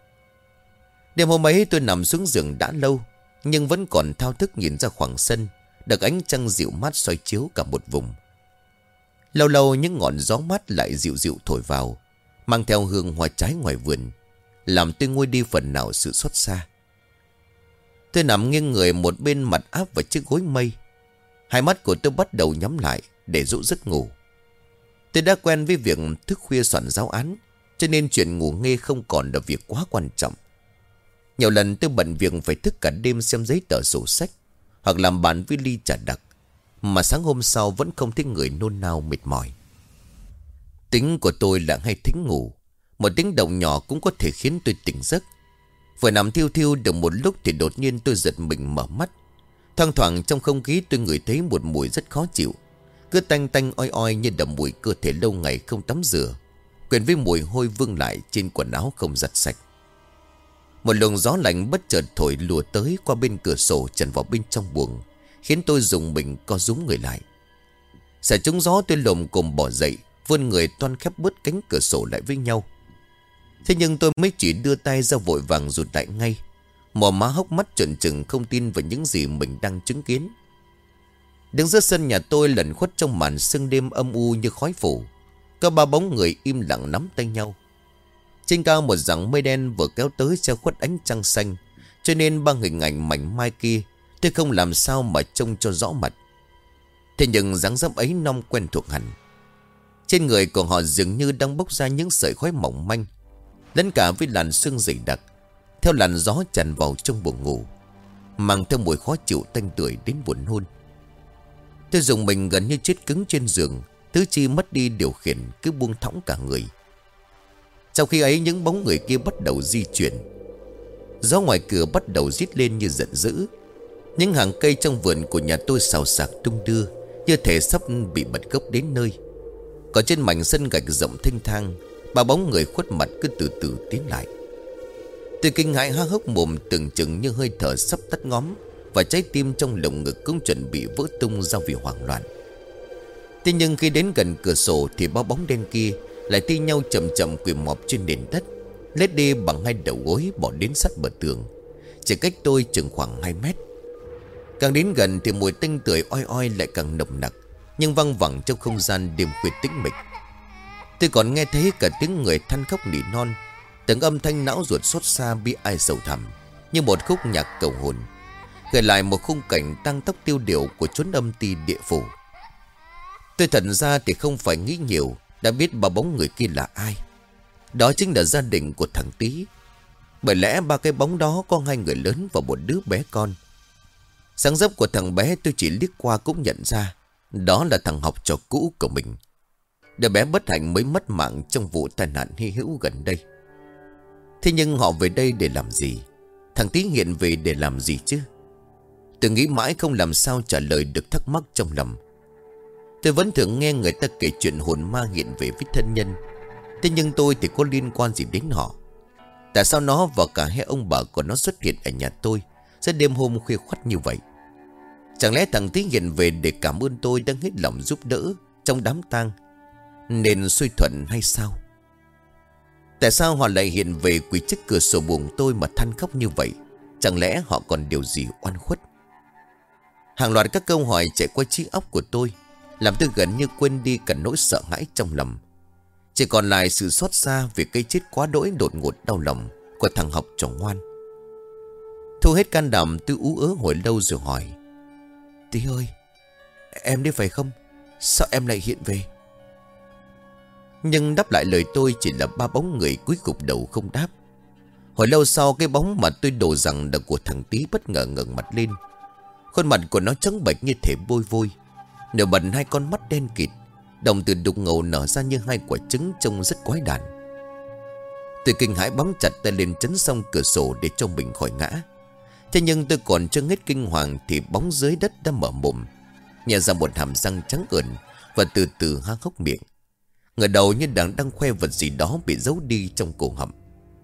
Đêm hôm ấy tôi nằm xuống giường đã lâu, nhưng vẫn còn thao thức nhìn ra khoảng sân, được ánh trăng dịu mát soi chiếu cả một vùng. Lâu lâu những ngọn gió mát lại dịu dịu thổi vào, mang theo hương hoa trái ngoài vườn, làm tôi nguôi đi phần nào sự xót xa. Tôi nằm nghiêng người một bên mặt áp vào chiếc gối mây. Hai mắt của tôi bắt đầu nhắm lại để dỗ giấc ngủ. Tôi đã quen với việc thức khuya soạn giáo án, cho nên chuyện ngủ nghe không còn là việc quá quan trọng. Nhiều lần tôi bận việc phải thức cả đêm xem giấy tờ sổ sách, hoặc làm bạn với ly trà đặc, mà sáng hôm sau vẫn không thấy người nôn nao mệt mỏi. Tính của tôi là hay thính ngủ. Một tiếng động nhỏ cũng có thể khiến tôi tỉnh giấc. Vừa nằm thiêu thiêu được một lúc thì đột nhiên tôi giật mình mở mắt. Thoang thoảng trong không khí tôi ngửi thấy một mùi rất khó chịu. Cứ tanh tanh oi oi như đậm mùi cơ thể lâu ngày không tắm rửa, quyện với mùi hôi vương lại trên quần áo không giặt sạch. Một luồng gió lạnh bất chợt thổi lùa tới qua bên cửa sổ tràn vào bên trong buồng, khiến tôi rùng mình co rúm người lại. Xả trúng gió tôi lồm cồm bỏ dậy, vươn người toan khép bớt cánh cửa sổ lại với nhau. Thế nhưng tôi mới chỉ đưa tay ra vội vàng rụt lại ngay. Mò má hốc mắt trợn trừng không tin vào những gì mình đang chứng kiến. Đứng giữa sân nhà tôi lẩn khuất trong màn sương đêm âm u như khói phủ, có ba bóng người im lặng nắm tay nhau. Trên cao một dải mây đen vừa kéo tới che khuất ánh trăng xanh, cho nên ba hình ảnh mảnh mai kia tôi không làm sao mà trông cho rõ mặt. Thế nhưng dáng dấp ấy non quen thuộc hẳn. Trên người của họ dường như đang bốc ra những sợi khói mỏng manh, lẫn cả với làn sương dày đặc, theo làn gió tràn vào trong buồng ngủ, mang theo mùi khó chịu tanh tưởi đến buồn nôn. Tôi dùng mình gần như chết cứng trên giường, tứ chi mất đi điều khiển, cứ buông thõng cả người. Trong khi ấy những bóng người kia bắt đầu di chuyển. Gió ngoài cửa bắt đầu rít lên như giận dữ. Những hàng cây trong vườn của nhà tôi xào xạc tung đưa, như thể sắp bị bật gốc đến nơi. Còn trên mảnh sân gạch rộng thênh thang, ba bóng người khuất mặt cứ từ từ tiến lại. Tôi kinh hãi há hốc mồm, tưởng chừng như hơi thở sắp tắt ngóm, và trái tim trong lồng ngực cũng chuẩn bị vỡ tung ra vì hoảng loạn. Thế nhưng khi đến gần cửa sổ thì ba bóng đen kia lại thi nhau chậm chậm quỳ mọp trên nền đất, lết đi bằng hai đầu gối bỏ đến sát bờ tường, chỉ cách tôi chừng khoảng 2 mét. Càng đến gần thì mùi tanh tưởi oi oi lại càng nồng nặc, nhưng văng vẳng trong không gian đêm khuya tĩnh mịch. Tôi còn nghe thấy cả tiếng người than khóc nỉ non, từng âm thanh não ruột xót xa bi ai sầu thẳm, như một khúc nhạc cầu hồn, gợi lại một khung cảnh tang tóc tiêu điều của chốn âm ti địa phủ. Tôi thật ra thì không phải nghĩ nhiều đã biết ba bóng người kia là ai. Đó chính là gia đình của thằng Tí. Bởi lẽ ba cái bóng đó có 2 người lớn và một đứa bé con. Sáng dấp của thằng bé tôi chỉ liếc qua cũng nhận ra đó là thằng học trò cũ của mình. Đứa bé bất hạnh mới mất mạng trong vụ tai nạn hy hữu gần đây. Thế nhưng họ về đây để làm gì? Thằng Tí hiện về để làm gì chứ? Tôi nghĩ mãi không làm sao trả lời được thắc mắc trong lòng. Tôi vẫn thường nghe người ta kể chuyện hồn ma hiện về với thân nhân. Thế nhưng tôi thì có liên quan gì đến họ? Tại sao nó và cả hai ông bà của nó xuất hiện ở nhà tôi giữa đêm hôm khuya khoắt như vậy? Chẳng lẽ thằng Tí hiện về để cảm ơn tôi đang hết lòng giúp đỡ trong đám tang nên xuôi thuận hay sao? Tại sao họ lại hiện về quỳ trước cửa sổ buồng tôi mà than khóc như vậy? Chẳng lẽ họ còn điều gì oan khuất? Hàng loạt các câu hỏi chạy qua trí óc của tôi, làm tôi gần như quên đi cả nỗi sợ hãi trong lòng. Chỉ còn lại sự xót xa vì cái chết quá đỗi đột ngột đau lòng của thằng học trò ngoan. Thu hết can đảm, tôi ú ớ hồi lâu rồi hỏi: Tí ơi, em đi phải không? Sao em lại hiện về? Nhưng đáp lại lời tôi chỉ là ba bóng người cúi gục đầu không đáp. Hồi lâu sau, cái bóng mà tôi đổ rằng là của thằng Tí bất ngờ ngẩng mặt lên. Khuôn mặt của nó trắng bệch như thể bôi vôi, nửa bần hai con mắt đen kịt, đồng từ đục ngầu nở ra như hai quả trứng trông rất quái đản. Tôi kinh hãi bám chặt tay lên chắn xong cửa sổ để cho mình khỏi ngã. Thế nhưng tôi còn chưa hết kinh hoàng thì bóng dưới đất đã mở mồm, nhả ra một hàm răng trắng ẩn và từ từ há hốc miệng. Ngửa đầu như đang khoe vật gì đó bị giấu đi trong cổ họng.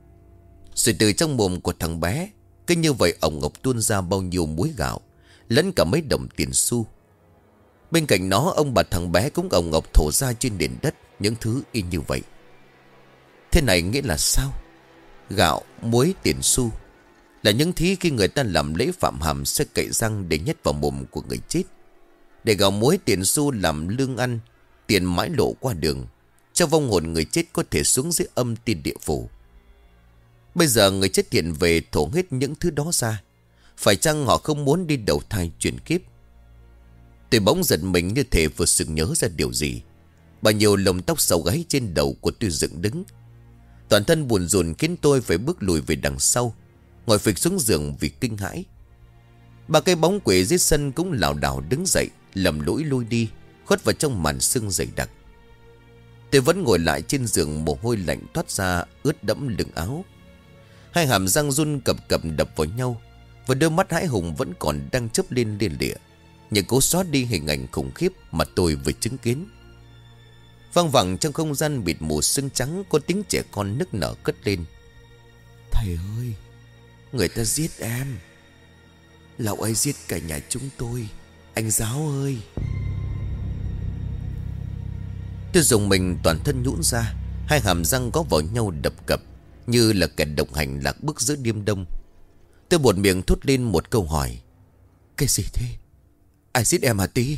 Rồi từ trong mồm của thằng bé cứ như vậy ổng ngọc tuôn ra bao nhiêu muối gạo lẫn cả mấy đồng tiền xu. Bên cạnh nó, ông bà thằng bé cũng ổng ngọc thổ ra trên nền đất những thứ y như vậy. Thế này nghĩa là sao? Gạo, muối, tiền xu là những thứ khi người ta làm lễ phạm hàm sẽ cậy răng để nhét vào mồm của người chết, để gạo muối tiền xu làm lương ăn, tiền mãi lộ qua đường, cho vong hồn người chết có thể xuống dưới âm tiên địa phủ. Bây giờ người chết hiện về thổ hết những thứ đó ra. Phải chăng họ không muốn đi đầu thai chuyển kiếp? Tôi bỗng giật mình như thể vừa sực nhớ ra điều gì. Bao nhiêu lông tóc sau gáy trên đầu của tôi dựng đứng. Toàn thân buồn rùn khiến tôi phải bước lùi về đằng sau, ngồi phịch xuống giường vì kinh hãi. Ba cái bóng quỷ dưới sân cũng lảo đảo đứng dậy, lầm lũi lui đi, khuất vào trong màn sương dày đặc. Tôi vẫn ngồi lại trên giường, mồ hôi lạnh toát ra ướt đẫm lưng áo. Hai hàm răng run cập cập đập vào nhau, và đôi mắt hãi hùng vẫn còn đang chớp lên lia lịa, nhưng cố xóa đi hình ảnh khủng khiếp mà tôi vừa chứng kiến. Văng vẳng trong không gian bịt mù sương trắng, có tiếng trẻ con nức nở cất lên: Thầy ơi, người ta giết em. Lão ấy giết cả nhà chúng tôi, anh giáo ơi. Tôi dùng mình toàn thân nhũn ra, hai hàm răng gõ vào nhau đập cập như là kẻ độc hành lạc bước giữa đêm đông. Tôi buột miệng thốt lên một câu hỏi: Cái gì thế? Ai giết em hả Tí?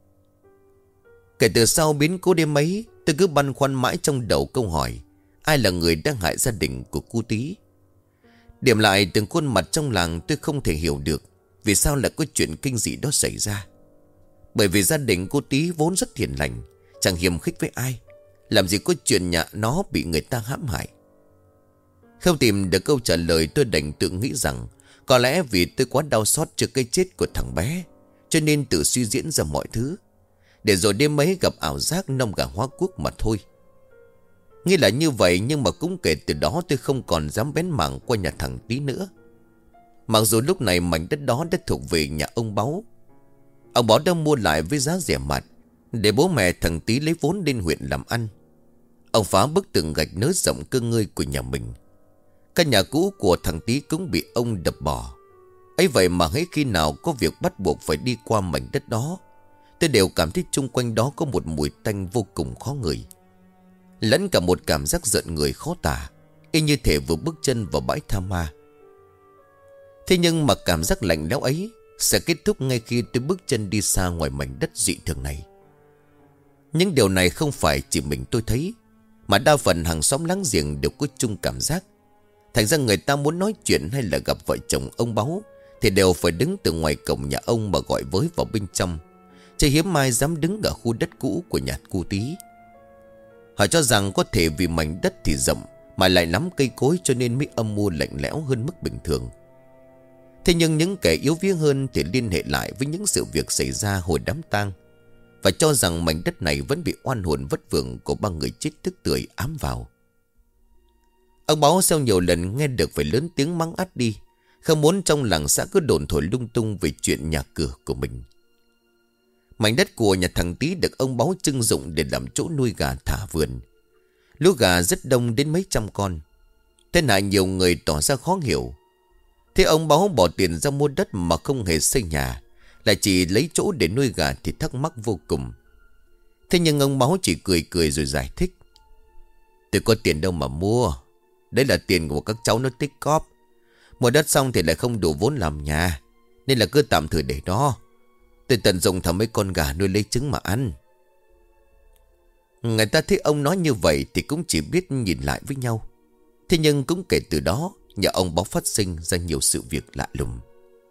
Kể từ sau biến cố đêm ấy, tôi cứ băn khoăn mãi trong đầu câu hỏi: ai là người đang hại gia đình của cô Tí? Điểm lại từng khuôn mặt trong làng, tôi không thể hiểu được vì sao lại có chuyện kinh dị đó xảy ra. Bởi vì gia đình cô Tí vốn rất hiền lành, chẳng hiềm khích với ai, làm gì có chuyện nhà nó bị người ta hãm hại. Không tìm được câu trả lời, tôi đành tự nghĩ rằng có lẽ vì tôi quá đau xót trước cái chết của thằng bé, cho nên tự suy diễn ra mọi thứ, để rồi đêm ấy gặp ảo giác nông gà hóa quốc mà thôi. Nghĩ là như vậy, nhưng mà cũng kể từ đó tôi không còn dám bén mảng qua nhà thằng Tí nữa. Mặc dù lúc này mảnh đất đó đã thuộc về nhà ông Báu. Ông Báu đã mua lại với giá rẻ mạt, để bố mẹ thằng Tí lấy vốn lên huyện làm ăn. Ông phá bức tường gạch nới rộng cơ ngơi của nhà mình. Căn nhà cũ của thằng Tí cũng bị ông đập bỏ. Ấy vậy mà hễ khi nào có việc bắt buộc phải đi qua mảnh đất đó, tôi đều cảm thấy chung quanh đó có một mùi tanh vô cùng khó ngửi, lẫn cả một cảm giác giận người khó tả, y như thể vừa bước chân vào bãi tha ma. Thế nhưng mà cảm giác lạnh lẽo ấy sẽ kết thúc ngay khi tôi bước chân đi xa ngoài mảnh đất dị thường này. Những điều này không phải chỉ mình tôi thấy, mà đa phần hàng xóm láng giềng đều có chung cảm giác. Thành ra người ta muốn nói chuyện hay là gặp vợ chồng ông Báu thì đều phải đứng từ ngoài cổng nhà ông mà gọi với vào bên trong, chứ hiếm ai dám đứng ở khu đất cũ của nhà cô Tí. Họ cho rằng có thể vì mảnh đất thì rộng mà lại lắm cây cối, cho nên mới âm mưu lạnh lẽo hơn mức bình thường. Thế nhưng những kẻ yếu vía hơn thì liên hệ lại với những sự việc xảy ra hồi đám tang, và cho rằng mảnh đất này vẫn bị oan hồn vất vưởng của ba người chết tức tưởi ám vào. Ông Báu sau nhiều lần nghe được phải lớn tiếng mắng át đi, không muốn trong làng xã cứ đồn thổi lung tung về chuyện nhà cửa của mình. Mảnh đất của nhà thằng Tí được ông Báu trưng dụng để làm chỗ nuôi gà thả vườn. Lúa gà rất đông đến mấy trăm con. Thế là nhiều người tỏ ra khó hiểu. Thế ông Báo bỏ tiền ra mua đất mà không hề xây nhà, lại chỉ lấy chỗ để nuôi gà thì thắc mắc vô cùng. Thế nhưng ông Báo chỉ cười cười rồi giải thích. Tôi có tiền đâu mà mua. Đấy là tiền của các cháu nó tích cóp. Mua đất xong thì lại không đủ vốn làm nhà, nên là cứ tạm thời để đó. Tôi tận dụng thả mấy con gà nuôi lấy trứng mà ăn. Người ta thấy ông nói như vậy thì cũng chỉ biết nhìn lại với nhau. Thế nhưng cũng kể từ đó, nhà ông Báo phát sinh ra nhiều sự việc lạ lùng.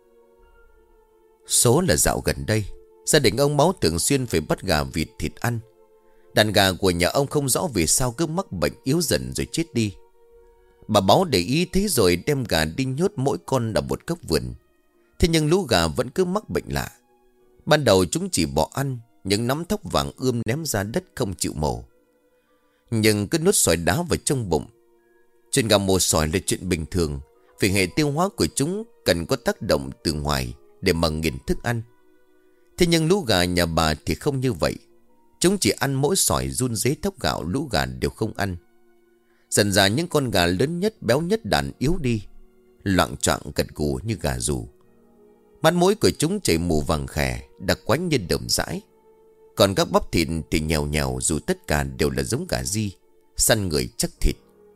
Số là dạo gần đây, gia đình ông Báo thường xuyên phải bắt gà vịt thịt ăn. Đàn gà của nhà ông không rõ vì sao cứ mắc bệnh yếu dần rồi chết đi. Bà Báo để ý thế rồi đem gà đi nhốt mỗi con ở một góc vườn. Thế nhưng lũ gà vẫn cứ mắc bệnh lạ. Ban đầu chúng chỉ bỏ ăn những nắm thóc vàng ươm ném ra đất không chịu mổ, nhưng cứ nuốt sỏi đá vào trong bụng. Chuyện gà mổ sỏi là chuyện bình thường, vì hệ tiêu hóa của chúng cần có tác động từ ngoài để mà nghiền thức ăn. Thế nhưng lũ gà nhà bà thì không như vậy. Chúng chỉ ăn mỗi sỏi run rế thóc gạo, lũ gà đều không ăn. Dần dà những con gà lớn nhất béo nhất đàn yếu đi, loạng choạng gật gù như gà rù. Mắt mũi của chúng chảy mù vàng khè, đặc quánh như đờm dãi. Còn các bắp thịt thì nhèo nhèo, dù tất cả đều là giống gà di, săn người chắc thịt.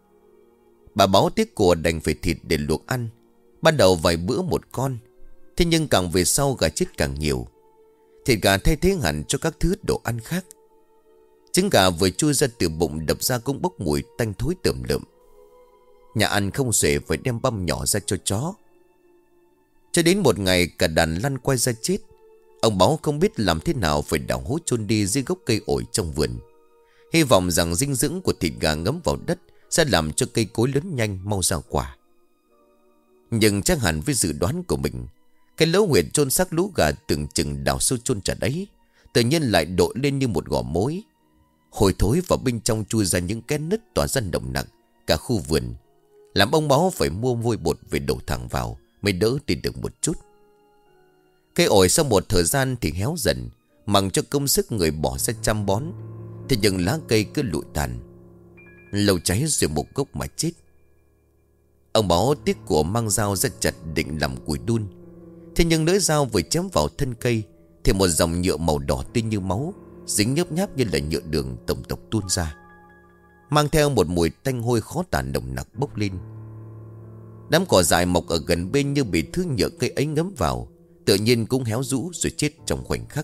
Bà Báo tiếc của đành phải thịt để luộc ăn. Ban đầu vài bữa một con, thế nhưng càng về sau gà chết càng nhiều. Thịt gà thay thế hẳn cho các thứ đồ ăn khác. Trứng gà vừa chui ra từ bụng đập ra cũng bốc mùi tanh thối tởm lợm. Nhà ăn không xuể phải đem băm nhỏ ra cho chó. Cho đến một ngày cả đàn lăn quay ra chết. Ông Báo không biết làm thế nào phải đào hố chôn đi dưới gốc cây ổi trong vườn, hy vọng rằng dinh dưỡng của thịt gà ngấm vào đất sẽ làm cho cây cối lớn nhanh mau ra quả. Nhưng chắc hẳn với dự đoán của mình, cái lỗ huyệt chôn xác lũ gà tưởng chừng đào sâu chôn chặt ấy tự nhiên lại đội lên như một gò mối. Hôi thối vào bên trong chui ra những cái nứt tỏa ra nồng nặc cả khu vườn, làm ông Báo phải mua vôi bột về đổ thẳng vào mới đỡ đi được một chút. Cây ổi sau một thời gian thì héo dần, mặc cho công sức người bỏ ra chăm bón. Thế nhưng lá cây cứ lụi tàn, lâu cháy rồi một gốc mà chết. Ông Báo tiếc của mang dao ra chặt định làm củi đun. Thế nhưng lưỡi dao vừa chém vào thân cây thì một dòng nhựa màu đỏ tươi như máu, dính nhớp nháp như là nhựa đường tổng tộc tuôn ra, mang theo một mùi tanh hôi khó tả nồng nặc bốc lên. Đám cỏ dại mọc ở gần bên như bị thứ nhựa cây ấy ngấm vào, tự nhiên cũng héo rũ rồi chết trong khoảnh khắc.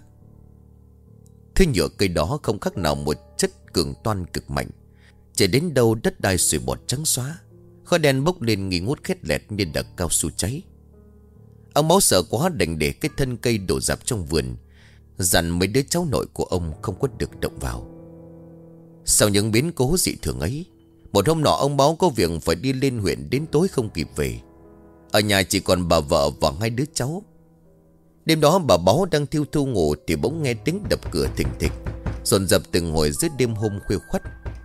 Thứ nhựa cây đó không khác nào một chất cường toan cực mạnh, chạy đến đâu đất đai sủi bọt trắng xóa, khói đen bốc lên nghi ngút khét lẹt như đặc cao su cháy. Ông Báo sợ quá đành để cái thân cây đổ rạp trong vườn, dặn mấy đứa cháu nội của ông không có được động vào. Sau những biến cố dị thường ấy, một hôm nọ ông Báo có việc phải đi lên huyện, đến tối không kịp về. Ở nhà chỉ còn bà vợ và hai đứa cháu. Đêm đó bà Báo đang thiêu thu ngủ thì bỗng nghe tiếng đập cửa thình thịch, dồn dập từng hồi giữa đêm hôm khuya khoắt.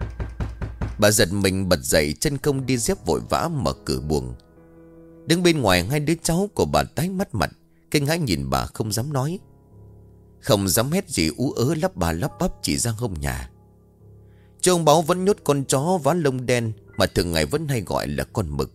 Bà giật mình bật dậy, chân không đi dép vội vã mở cửa buồng. Đứng bên ngoài hai đứa cháu của bà tái mắt mặt, kinh hãi nhìn bà không dám nói, không dám hét gì, ú ớ lắp bà lắp bắp chỉ ra hông nhà. Chứ ông Báo vẫn nhốt con chó vá lông đen mà thường ngày vẫn hay gọi là con mực.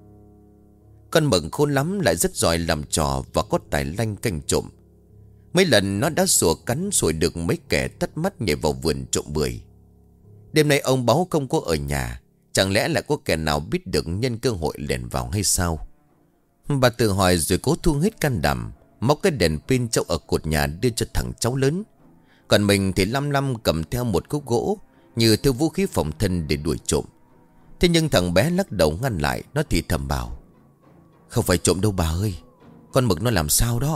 Con mực khôn lắm, lại rất giỏi làm trò và có tài lanh canh trộm. Mấy lần nó đã sủa cắn sủi được mấy kẻ tắt mắt nhảy vào vườn trộm bưởi. Đêm nay ông Báo không có ở nhà, chẳng lẽ lại có kẻ nào biết được nhân cơ hội lẻn vào hay sao? Bà tự hỏi rồi cố thu hết can đảm, móc cái đèn pin treo ở cột nhà đưa cho thằng cháu lớn. Còn mình thì lăm lăm cầm theo một khúc gỗ như theo vũ khí phòng thân để đuổi trộm. Thế nhưng thằng bé lắc đầu ngăn lại, nó thì thầm bảo: "Không phải trộm đâu bà ơi, con mực nó làm sao đó."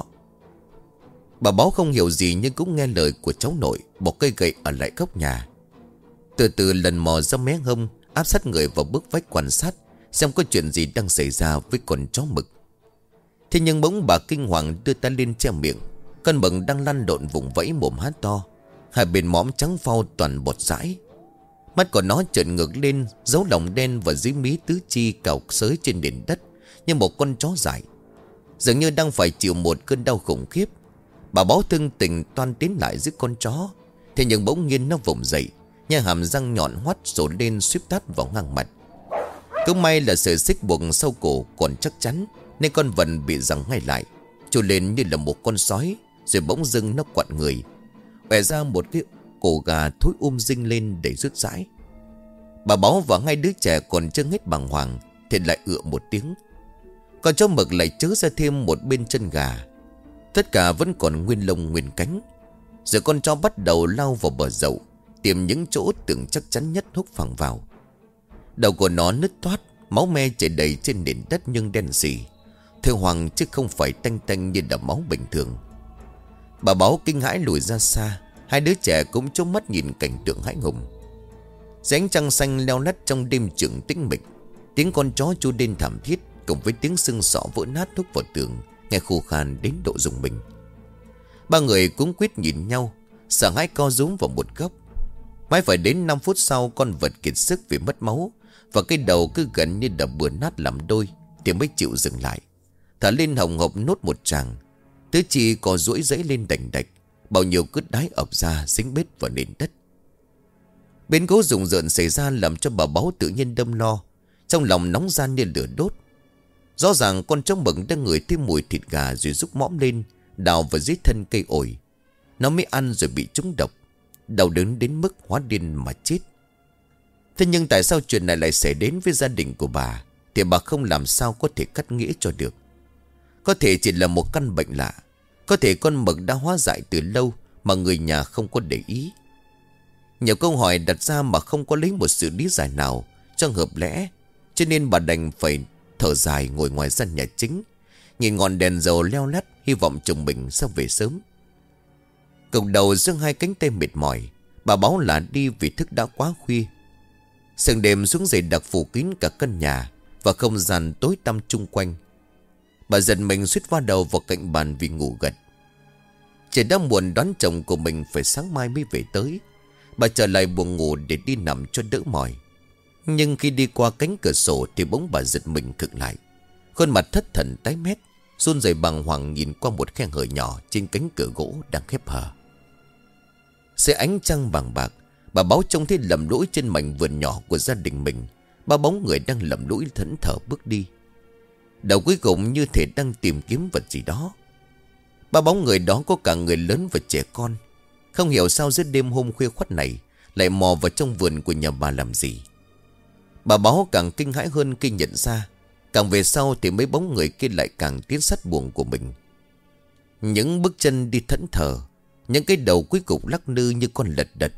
Bà Báo không hiểu gì nhưng cũng nghe lời của cháu nội, bỏ cây gậy ở lại góc nhà. Từ từ lần mò ra mé hông, áp sát người vào bức vách quan sát xem có chuyện gì đang xảy ra với con chó mực. Thế nhưng bỗng bà kinh hoàng đưa tay lên che miệng. Con mực đang lăn lộn vùng vẫy mồm há to, hai bên mõm trắng phau toàn bọt dãi. Mắt của nó trợn ngược lên, dấu lòng đen và dưới mí tứ chi cào xới trên nền đất như một con chó dại, dường như đang phải chịu một cơn đau khủng khiếp. Bà Báo thương tình toan tiến lại giữ con chó, thế nhưng bỗng nhiên nó vùng dậy, nha hàm răng nhọn hoắt rổ lên suýp tát vào ngang mặt. Cũng may là sợi xích buộc sau cổ còn chắc chắn, nên con vật bị giằng ngay lại, trồi lên như là một con sói. Rồi bỗng dưng nó quặn người, bẻ ra một cái cổ gà thối dinh lên để rứt rãi. Bà Báo và ngay đứa trẻ còn chưa hết bàng hoàng thì lại ựa một tiếng. Con chó mực lại chớ ra thêm một bên chân gà. Tất cả vẫn còn nguyên lông nguyên cánh. Rồi con chó bắt đầu lao vào bờ dậu, tìm những chỗ tưởng chắc chắn nhất húc phẳng vào. Đầu của nó nứt toát, máu me chảy đầy trên nền đất nhưng đen sì, thêu hoàng chứ không phải tanh tanh như đầm máu bình thường. Bà Báo kinh hãi lùi ra xa. Hai đứa trẻ cũng trố mắt nhìn cảnh tượng hãi hùng. Dưới ánh trăng xanh leo lắt trong đêm trường tĩnh mịch, tiếng con chó chu lên thảm thiết cùng với tiếng xương sọ vỡ nát thúc vào tường nghe khô khan đến độ rùng mình. Ba người cũng quyết nhìn nhau, sợ hãi co rúm vào một góc. Mãi phải đến 5 phút sau, con vật kiệt sức vì mất máu và cái đầu cứ gần như đập bừa nát làm đôi thì mới chịu dừng lại, thả lên hồng hộc nốt một tràng. Tứ chi có duỗi dãy lên đành đạch, bao nhiêu cứt đái ập ra dính bết vào nền đất. Biến cố rùng rợn xảy ra làm cho bà Báo tự nhiên đâm lo, trong lòng nóng gian như lửa đốt. Rõ ràng con chó mực đang ngửi thấy mùi thịt gà rồi rúc mõm lên đào vào dưới thân cây ổi. Nó mới ăn rồi bị trúng độc, đau đớn đến mức hóa điên mà chết. Thế nhưng tại sao chuyện này lại xảy đến với gia đình của bà thì bà không làm sao có thể cắt nghĩa cho được. Có thể chỉ là một căn bệnh lạ, có thể con mực đã hóa dại từ lâu mà người nhà không có để ý. Nhiều câu hỏi đặt ra mà không có lấy một sự lý giải nào cho hợp lẽ, cho nên bà đành phải thở dài ngồi ngoài gian nhà chính, nhìn ngọn đèn dầu leo lắt, hy vọng chồng mình sẽ về sớm. Cục đầu giương hai cánh tay mệt mỏi, bà Báo là đi vì thức đã quá khuya. Sương đêm xuống dày đặc phủ kín cả căn nhà và không gian tối tăm chung quanh. Bà giật mình suýt va đầu vào cạnh bàn vì ngủ gật. Trời đã muộn, đoán chồng của mình phải sáng mai mới về tới. Bà trở lại buồng ngủ để đi nằm cho đỡ mỏi. Nhưng khi đi qua cánh cửa sổ thì bỗng bà giật mình khựng lại. Khuôn mặt thất thần tái mét, run rẩy bàng hoàng nhìn qua một khe hở nhỏ trên cánh cửa gỗ đang khép hờ. Dưới ánh trăng vàng bạc, bà Báo trông thấy lầm lũi trên mảnh vườn nhỏ của gia đình mình. Ba bóng người đang lầm lũi thẫn thờ bước đi, đầu cuối cùng như thể đang tìm kiếm vật gì đó. Ba bóng người đó có cả người lớn và trẻ con. Không hiểu sao giữa đêm hôm khuya khoắt này lại mò vào trong vườn của nhà bà làm gì. Bà Báo càng kinh hãi hơn khi nhận ra, càng về sau thì mấy bóng người kia lại càng tiến sát buồng của mình. Những bước chân đi thẫn thờ, những cái đầu cuối cùng lắc lư như con lật đật.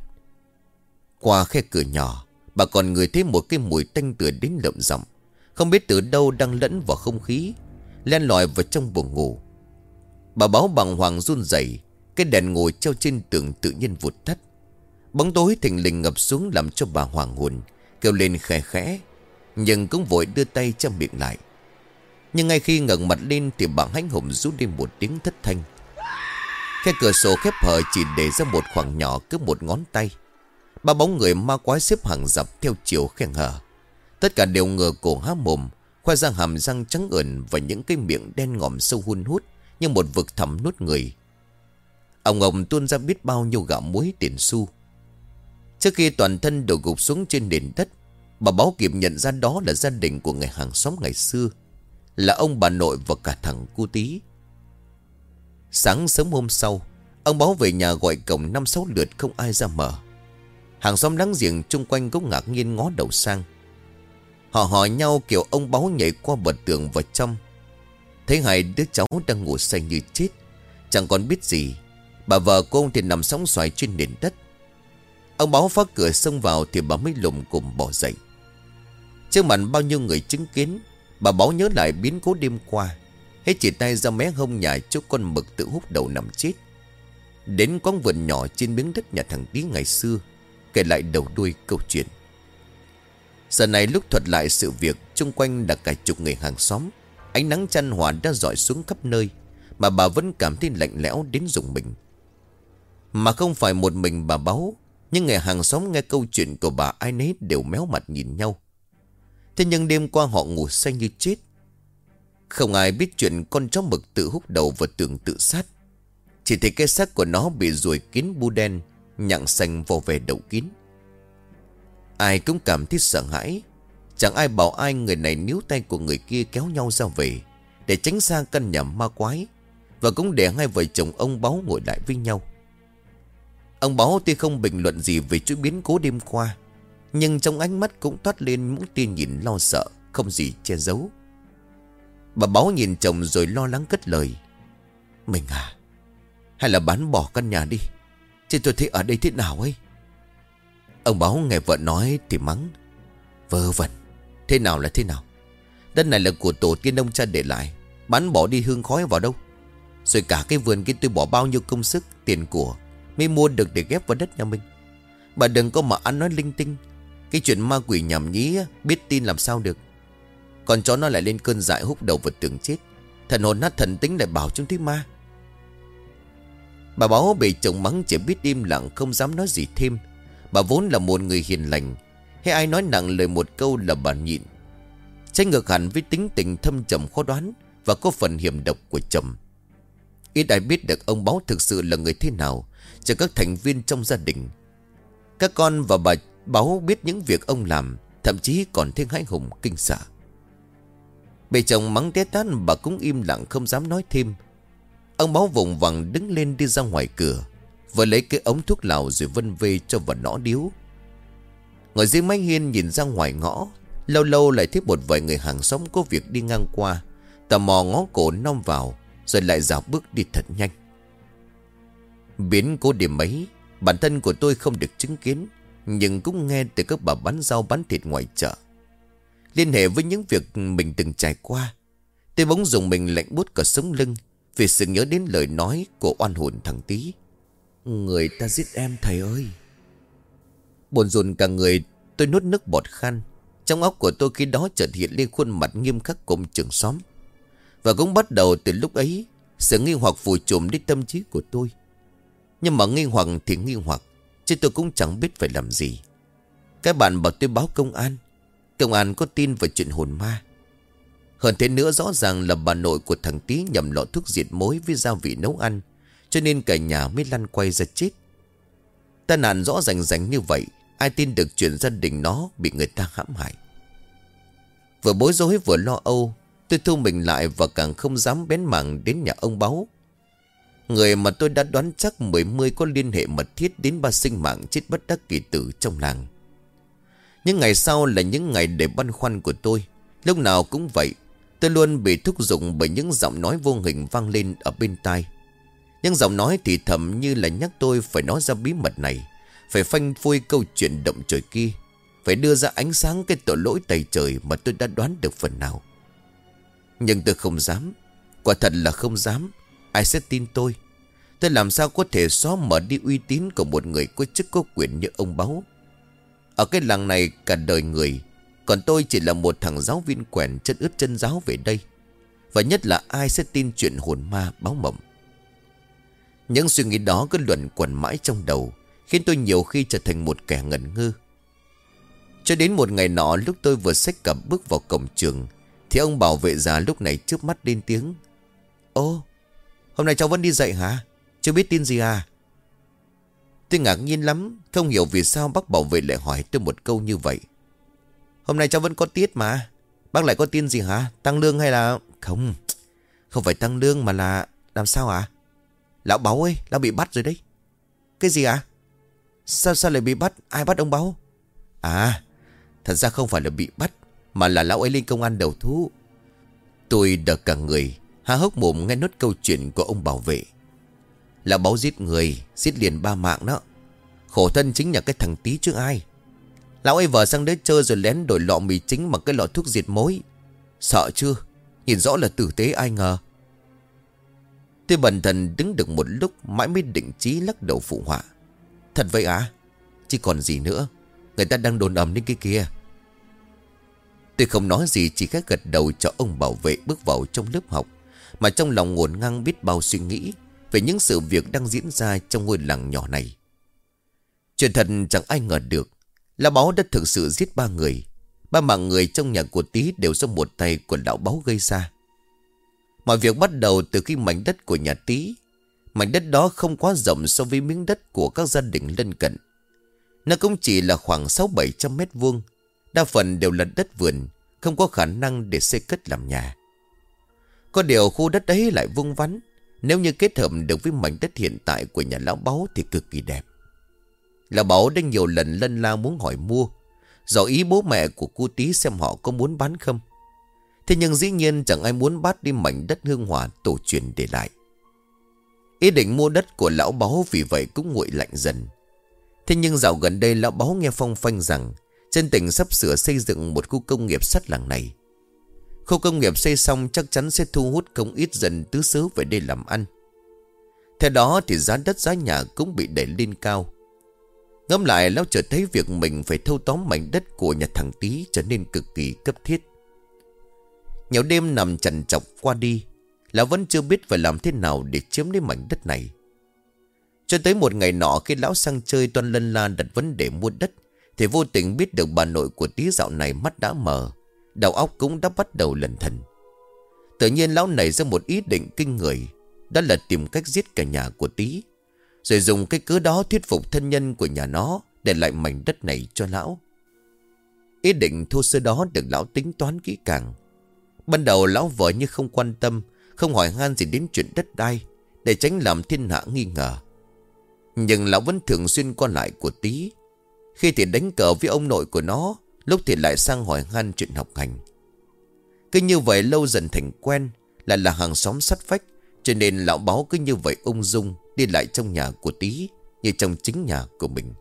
Qua khe cửa nhỏ, bà còn ngửi thấy một cái mùi tanh tưởi đến lợm giọng, không biết từ đâu đang lẫn vào không khí, len lỏi vào trong buồng ngủ. Bà Báo bàng hoàng run rẩy, cái đèn ngồi treo trên tường tự nhiên vụt tắt. Bóng tối thình lình ngập xuống làm cho bà hoảng hồn, kêu lên khẽ khẽ, nhưng cũng vội đưa tay che miệng lại. Nhưng ngay khi ngẩng mặt lên thì bà hánh hùng rú lên một tiếng thất thanh. Khe cửa sổ khép hờ chỉ để ra một khoảng nhỏ cứ một ngón tay. Ba bóng người ma quái xếp hàng dọc theo chiều khe hở. Tất cả đều ngửa cổ há mồm, khoe ra hàm răng trắng ẩn và những cái miệng đen ngòm sâu hun hút như một vực thẳm nuốt người. Ông tuôn ra biết bao nhiêu gạo muối tiền xu. Trước khi toàn thân đổ gục xuống trên nền đất, bà Báo kịp nhận ra đó là gia đình của người hàng xóm ngày xưa, là ông bà nội và cả thằng cu Tí. Sáng sớm hôm sau, ông Báo về nhà gọi cổng 5-6 lượt không ai ra mở. Hàng xóm láng giềng chung quanh cũng ngạc nhiên ngó đầu sang. Họ hỏi nhau kiểu ông Báo nhảy qua bờ tường vào trong, thấy hai đứa cháu đang ngủ say như chết, chẳng còn biết gì. Bà vợ của ông thì nằm sóng xoài trên nền đất. Ông Báo phá cửa xông vào thì bà mới lùm cùm bỏ dậy. Trước mặt bao nhiêu người chứng kiến, bà Báo nhớ lại biến cố đêm qua, hết chỉ tay ra mé hông nhà chỗ con mực tự hút đầu nằm chết. Đến quán vườn nhỏ trên miếng đất nhà thằng Tí ngày xưa, kể lại đầu đuôi câu chuyện. Giờ này lúc thuật lại sự việc, chung quanh là cả chục người hàng xóm. Ánh nắng chan hòa đã rọi xuống khắp nơi, mà bà vẫn cảm thấy lạnh lẽo đến rùng mình. Mà không phải một mình bà Báo, nhưng người hàng xóm nghe câu chuyện của bà ai nấy đều méo mặt nhìn nhau. Thế nhưng đêm qua họ ngủ say như chết. Không ai biết chuyện con chó mực tự hút đầu vào tường tự sát. Chỉ thấy cái xác của nó bị ruồi kín bu đen, nhặng xanh vò về đầu kín. Ai cũng cảm thấy sợ hãi. Chẳng ai bảo ai, người này níu tay của người kia kéo nhau ra về, để tránh xa căn nhà ma quái. Và cũng để hai vợ chồng ông Báu ngồi lại với nhau. Ông Báu tuy không bình luận gì về chuỗi biến cố đêm qua, nhưng trong ánh mắt cũng toát lên những tia nhìn lo sợ, không gì che giấu. Bà Báu nhìn chồng rồi lo lắng cất lời: "Mình à, hay là bán bỏ căn nhà đi, chứ tôi thấy ở đây thế nào ấy." Ông Báu nghe vợ nói thì mắng: "Vớ vẩn, thế nào là thế nào? Đất này là của tổ tiên ông cha để lại, bán bỏ đi hương khói vào đâu? Rồi cả cái vườn kia tôi bỏ bao nhiêu công sức, tiền của mới mua được để ghép vào đất nhà mình. Bà đừng có mà ăn nói linh tinh. Cái chuyện ma quỷ nhảm nhí biết tin làm sao được. Còn chó nó lại lên cơn dại húc đầu vào tường chết. Thần hồn nát thần tính lại bảo chúng thấy ma." Bà Báo bị chồng mắng chỉ biết im lặng, không dám nói gì thêm. Bà vốn là một người hiền lành, hay ai nói nặng lời một câu là bà nhịn. Trái ngược hẳn với tính tình thâm trầm khó đoán và có phần hiểm độc của chồng. Ít ai biết được ông Báo thực sự là người thế nào, cho các thành viên trong gia đình. Các con và bà Báo biết những việc ông làm, thậm chí còn thêm hãi hùng kinh sợ. Bị chồng mắng té tát, bà cũng im lặng không dám nói thêm. Ông Báo vùng vằng đứng lên đi ra ngoài cửa, vừa lấy cái ống thuốc lào rồi vân vê cho vào nõ điếu. Ngồi dưới mái hiên nhìn ra ngoài ngõ, lâu lâu lại thấy một vài người hàng xóm có việc đi ngang qua, tò mò ngó cổ nom vào, rồi lại dạo bước đi thật nhanh. Biến cố đêm ấy, bản thân của tôi không được chứng kiến, nhưng cũng nghe từ các bà bán rau bán thịt ngoài chợ. Liên hệ với những việc mình từng trải qua, tôi bỗng dùng mình lạnh buốt cả sống lưng, vì sự nhớ đến lời nói của oan hồn thằng Tý: "Người ta giết em thầy ơi." Buồn rùn cả người, tôi nuốt nước bọt khan. Trong óc của tôi khi đó chợt hiện lên khuôn mặt nghiêm khắc của ông trưởng xóm. Và cũng bắt đầu từ lúc ấy, sự nghi hoặc phủ trùm đến tâm trí của tôi. Nhưng mà nghi hoặc thì nghi hoặc, chứ tôi cũng chẳng biết phải làm gì. Các bạn bảo tôi báo công an. Công an có tin vào chuyện hồn ma. Hơn thế nữa, rõ ràng là bà nội của thằng Tý nhầm lọ thuốc diệt mối với gia vị nấu ăn, cho nên cả nhà mới lăn quay ra chết. Tai nạn rõ rành rành như vậy, ai tin được chuyện gia đình nó bị người ta hãm hại. Vừa bối rối vừa lo âu, tôi thu mình lại và càng không dám bén mảng đến nhà ông Báu. Người mà tôi đã đoán chắc mươi có liên hệ mật thiết đến ba sinh mạng chết bất đắc kỳ tử trong làng. Những ngày sau là những ngày để băn khoăn của tôi. Lúc nào cũng vậy, tôi luôn bị thúc giục bởi những giọng nói vô hình vang lên ở bên tai. Những giọng nói thì thầm như là nhắc tôi phải nói ra bí mật này, phải phanh phui câu chuyện động trời kia, phải đưa ra ánh sáng cái tội lỗi tày trời mà tôi đã đoán được phần nào. Nhưng tôi không dám, quả thật là không dám. Ai sẽ tin tôi? Tôi làm sao có thể xóa mở đi uy tín của một người có chức có quyền như ông Báu? Ở cái làng này cả đời người, còn tôi chỉ là một thằng giáo viên quèn chân ướt chân giáo về đây. Và nhất là ai sẽ tin chuyện hồn ma báo mộng? Những suy nghĩ đó cứ luẩn quẩn mãi trong đầu, khiến tôi nhiều khi trở thành một kẻ ngẩn ngơ. Cho đến một ngày nọ, lúc tôi vừa xách cặp bước vào cổng trường, thì ông bảo vệ già lúc này chớp mắt lên tiếng: "Ô, hôm nay cháu vẫn đi dạy hả? Chưa biết tin gì à?" Tôi ngạc nhiên lắm, không hiểu vì sao bác bảo vệ lại hỏi tôi một câu như vậy. "Hôm nay cháu vẫn có tiết mà. Bác lại có tin gì hả? Tăng lương hay là..." "Không, không phải tăng lương mà là..." "Làm sao ạ?" "Lão Báu ơi, lão bị bắt rồi đấy." "Cái gì ạ?" Sao lại bị bắt? Ai bắt ông Báu?" "À, thật ra không phải là bị bắt, mà là lão ấy lên công an đầu thú." Tôi đờ cả người, há hốc mồm nghe nốt câu chuyện của ông bảo vệ. Lão Báu giết người, giết liền 3 mạng đó. Khổ thân chính là cái thằng Tý chứ ai. Lão ấy vờ sang đấy chơi rồi lén đổi lọ mì chính bằng cái lọ thuốc diệt mối. Sợ chưa? Nhìn rõ là tử tế ai ngờ. Tôi bần thần đứng được một lúc, mãi mới định chí lắc đầu phụ họa: "Thật vậy à? Chứ còn gì nữa. Người ta đang đồn ầm đến cái kia." Tôi không nói gì, chỉ khẽ gật đầu cho ông bảo vệ bước vào trong lớp học, mà trong lòng ngổn ngang biết bao suy nghĩ về những sự việc đang diễn ra trong ngôi làng nhỏ này. Chuyện thật chẳng ai ngờ được, lão Báu đã thực sự giết 3 người. 3 mạng người trong nhà của Tý đều do một tay của lão Báu gây ra. Mọi việc bắt đầu từ khi mảnh đất của nhà Tý. Mảnh đất đó không quá rộng so với miếng đất của các gia đình lân cận. Nó cũng chỉ là khoảng 600-700 mét vuông, Đa phần đều là đất vườn, không có khả năng để xây cất làm nhà. Có điều khu đất ấy lại vuông vắn, nếu như kết hợp được với mảnh đất hiện tại của nhà lão Báu thì cực kỳ đẹp. Lão Báu đã nhiều lần lân la muốn hỏi mua, dò ý bố mẹ của cô Tí xem họ có muốn bán không. Thế nhưng dĩ nhiên chẳng ai muốn bắt đi mảnh đất hương hỏa tổ truyền để lại. Ý định mua đất của lão Báu vì vậy cũng nguội lạnh dần. Thế nhưng dạo gần đây lão Báu nghe phong phanh rằng trên tỉnh sắp sửa xây dựng một khu công nghiệp sắt làng này. Khu công nghiệp xây xong chắc chắn sẽ thu hút không ít dân tứ xứ về đây làm ăn. Theo đó thì giá đất giá nhà cũng bị đẩy lên cao. Ngẫm lại lão chợt thấy việc mình phải thâu tóm mảnh đất của nhà thằng Tí trở nên cực kỳ cấp thiết. Nhiều đêm nằm trằn trọc qua đi, lão vẫn chưa biết phải làm thế nào để chiếm lấy mảnh đất này. Cho tới một ngày nọ khi lão sang chơi toan lân la đặt vấn đề mua đất, thì vô tình biết được bà nội của Tí dạo này mắt đã mờ, đầu óc cũng đã bắt đầu lẩn thẩn. Tự nhiên lão nảy ra một ý định kinh người, đó là tìm cách giết cả nhà của Tí, rồi dùng cái cớ đó thuyết phục thân nhân của nhà nó để lại mảnh đất này cho lão. Ý định thô sơ đó được lão tính toán kỹ càng. Ban đầu lão vợ như không quan tâm, không hỏi han gì đến chuyện đất đai, để tránh làm thiên hạ nghi ngờ. Nhưng lão vẫn thường xuyên qua lại của Tí. Khi thì đánh cờ với ông nội của nó, lúc thì lại sang hỏi han chuyện học hành. Cứ như vậy lâu dần thành quen, lại là hàng xóm sát vách, cho nên lão Báu cứ như vậy ung dung đi lại trong nhà của Tí như trong chính nhà của mình.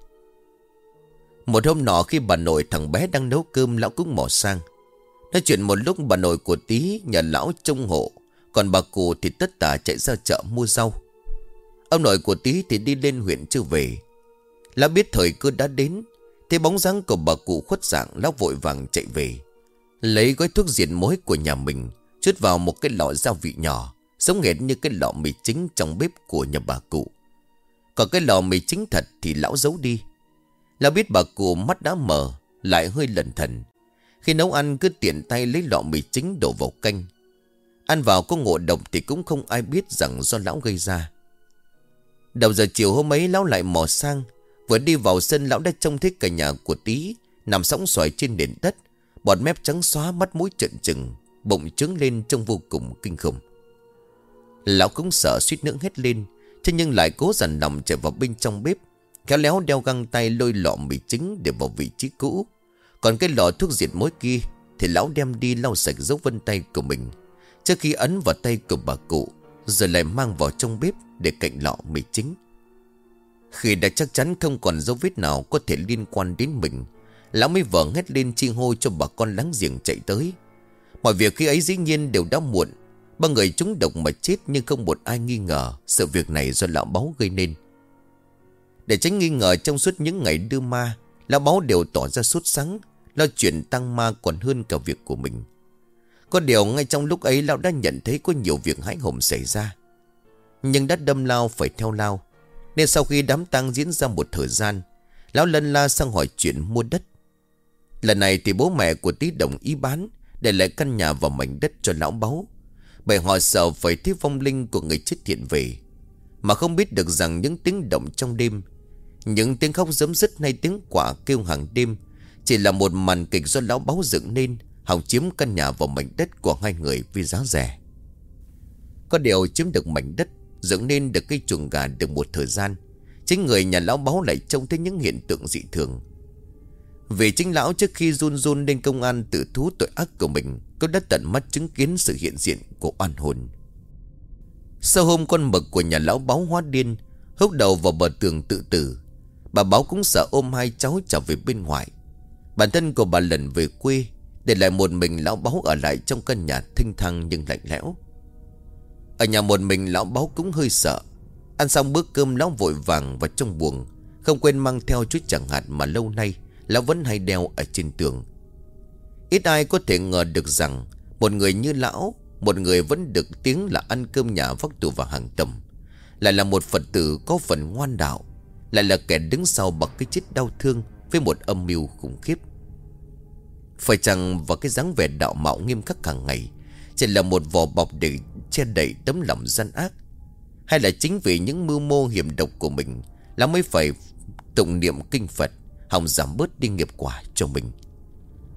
Một hôm nọ khi bà nội thằng bé đang nấu cơm, lão cũng mò sang. Nói chuyện một lúc, bà nội của Tí nhờ lão trông hộ, còn bà cụ thì tất tả chạy ra chợ mua rau. Ông nội của Tí thì đi lên huyện chưa về. Lão biết thời cơ đã đến, thấy bóng dáng của bà cụ khuất dạng, lão vội vàng chạy về, lấy gói thuốc diệt mối của nhà mình, chút vào một cái lọ gia vị nhỏ, giống hệt như cái lọ mì chính trong bếp của nhà bà cụ. Còn cái lọ mì chính thật thì lão giấu đi. Lão biết bà cụ mắt đã mờ, lại hơi lẩn thẩn. Khi nấu ăn cứ tiện tay lấy lọ mì chính đổ vào canh. Ăn vào có ngộ độc thì cũng không ai biết rằng do lão gây ra. Đầu giờ chiều hôm ấy lão lại mò sang. Vừa đi vào sân, lão đã trông thấy cả nhà của Tí nằm sõng xoài trên nền đất, bọt mép trắng xóa, mắt mũi trợn trừng, bụng trướng lên trông vô cùng kinh khủng. Lão cũng sợ suýt nữa hét lên, thế nhưng lại cố dằn lòng chạy vào bên trong bếp, khéo léo đeo găng tay lôi lọ mì chính để vào vị trí cũ. Còn cái lọ thuốc diệt mối kia thì lão đem đi lau sạch dấu vân tay của mình trước khi ấn vào tay của bà cụ, rồi lại mang vào trong bếp để cạnh lọ mì chính. Khi đã chắc chắn không còn dấu vết nào có thể liên quan đến mình, lão mới vờ hét lên chi hô cho bà con láng giềng chạy tới. Mọi việc khi ấy dĩ nhiên đều đã muộn. Ba người trúng độc mà chết, nhưng không một ai nghi ngờ sự việc này do lão Báu gây nên. Để tránh nghi ngờ, trong suốt những ngày đưa ma, lão Báu đều tỏ ra sốt sắng, lo chuyện tăng ma còn hơn cả việc của mình. Có điều ngay trong lúc ấy lão đã nhận thấy có nhiều việc hãi hùng xảy ra. Nhưng đã đâm lao phải theo lao, nên sau khi đám tang diễn ra một thời gian, lão lân la sang hỏi chuyện mua đất. Lần này thì bố mẹ của Tí đồng ý bán, để lại căn nhà và mảnh đất cho lão Báu, bởi họ sợ phải thấy vong linh của người chết hiện về, mà không biết được rằng những tiếng động trong đêm, những tiếng khóc giấm dứt hay tiếng quạ kêu hàng đêm chỉ là một màn kịch do lão Báu dựng nên, hòng chiếm căn nhà và mảnh đất của hai người vì giá rẻ. Có điều chiếm được mảnh đất, dựng nên được cây chuồng gà được một thời gian, chính người nhà lão Báu lại trông thấy những hiện tượng dị thường. Vì chính lão trước khi run run lên công an tự thú tội ác của mình, cũng đã tận mắt chứng kiến sự hiện diện của oan hồn. Sau hôm con mực của nhà lão Báu hóa điên, húc đầu vào bờ tường tự tử, bà Báu cũng sợ ôm hai cháu trở về bên ngoài. Bản thân của bà lần về quê, để lại một mình lão Báu ở lại trong căn nhà thênh thang nhưng lạnh lẽo. Ở nhà một mình, lão Báu cũng hơi sợ. Ăn xong bữa cơm, lão vội vàng vào trong buồng, không quên mang theo chút chẳng hạt mà lâu nay lão vẫn hay đeo ở trên tường. Ít ai có thể ngờ được rằng một người như lão, một người vẫn được tiếng là ăn cơm nhà vác tù vào hàng tầm, lại là một Phật tử có phần ngoan đạo, lại là kẻ đứng sau bằng cái chết đau thương với một âm mưu khủng khiếp. Phải chăng vào cái dáng vẻ đạo mạo nghiêm khắc hàng ngày chỉ là một vỏ bọc để che đậy tấm lòng gian ác, hay là chính vì những mưu mô hiểm độc của mình lão mới phải tụng niệm kinh Phật, hòng giảm bớt đi nghiệp quả cho mình?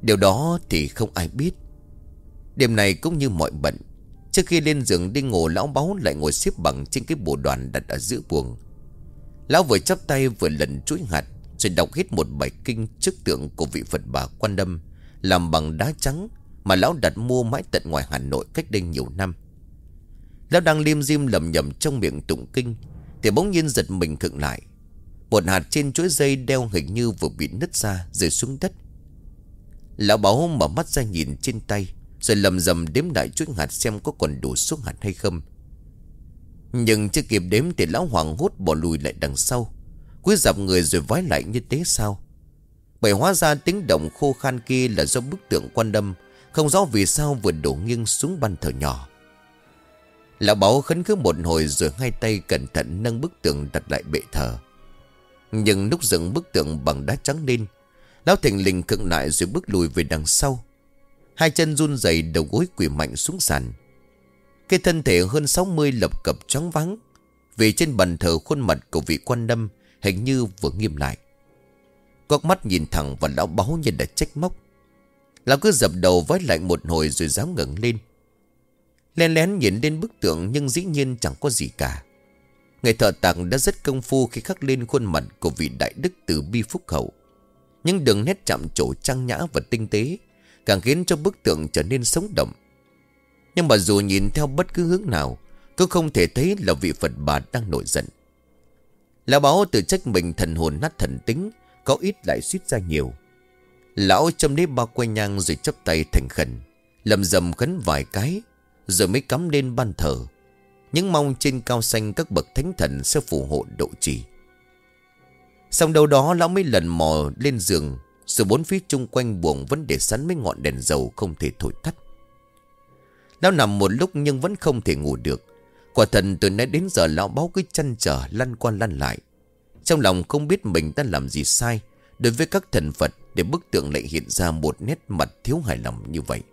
Điều đó thì không ai biết. Đêm này cũng như mọi bận, trước khi lên giường đi ngủ, lão Báu lại ngồi xếp bằng trên cái bộ đoàn đặt ở giữa buồng. Lão vừa chắp tay vừa lần chuỗi hạt, rồi đọc hết một bài kinh trước tượng của vị Phật Bà Quan Âm làm bằng đá trắng mà lão đặt mua mãi tận ngoài Hà Nội cách đây nhiều năm. Lão đang lim dim lẩm nhẩm trong miệng tụng kinh thì bỗng nhiên giật mình khựng lại. Một hạt trên chuỗi dây đeo hình như vừa bị nứt ra rơi xuống đất. Lão Báu mở mắt ra nhìn trên tay, rồi lầm rầm đếm lại chuỗi hạt xem có còn đủ số hạt hay không. Nhưng chưa kịp đếm thì lão hoảng hốt bỏ lùi lại đằng sau, cúi dạp người rồi vái lại như thế sao. Bởi hóa ra tiếng động khô khan kia là do bức tượng Quan Âm không rõ vì sao vừa đổ nghiêng xuống ban thờ nhỏ. Lão Báu khấn khứ một hồi rồi hai tay cẩn thận nâng bức tượng đặt lại bệ thờ. Nhưng lúc dựng bức tượng bằng đá trắng lên, lão thình lình khựng lại rồi bước lùi về đằng sau. Hai chân run rẩy, đầu gối quỳ mạnh xuống sàn. Cái thân thể hơn 60 lập cập choáng váng, vì trên bàn thờ khuôn mặt của vị Quan Âm hình như vừa nghiêm lại. Quắc mắt nhìn thẳng vào lão Báu như đã trách móc. Lão cứ dập đầu vái lại một hồi rồi dám ngẩng lên. Lén lén nhìn lên bức tượng nhưng dĩ nhiên chẳng có gì cả. Người thợ tạc đã rất công phu khi khắc lên khuôn mặt của vị đại đức từ bi phúc hậu. Những đường nét chạm trổ trang nhã và tinh tế càng khiến cho bức tượng trở nên sống động. Nhưng mà dù nhìn theo bất cứ hướng nào, cũng không thể thấy là vị Phật Bà đang nổi giận. Lão Báu tự trách mình thần hồn nát thần tính, có ít lại suýt ra nhiều. Lão châm lấy bao que nhang rồi chắp tay thành khẩn, lầm rầm khấn vài cái, rồi mới cắm lên ban thờ, những mong trên cao xanh các bậc thánh thần sẽ phù hộ độ trì. Xong đâu đó lão mới lần mò lên giường, rồi bốn phía chung quanh buồng vẫn để sẵn mấy ngọn đèn dầu không thể thổi tắt. Lão nằm một lúc nhưng vẫn không thể ngủ được. Quả thần từ nãy đến giờ lão Báu cứ chăn trở lăn qua lăn lại, trong lòng không biết mình đã làm gì sai đối với các thần Phật để bức tượng lại hiện ra một nét mặt thiếu hài lòng như vậy.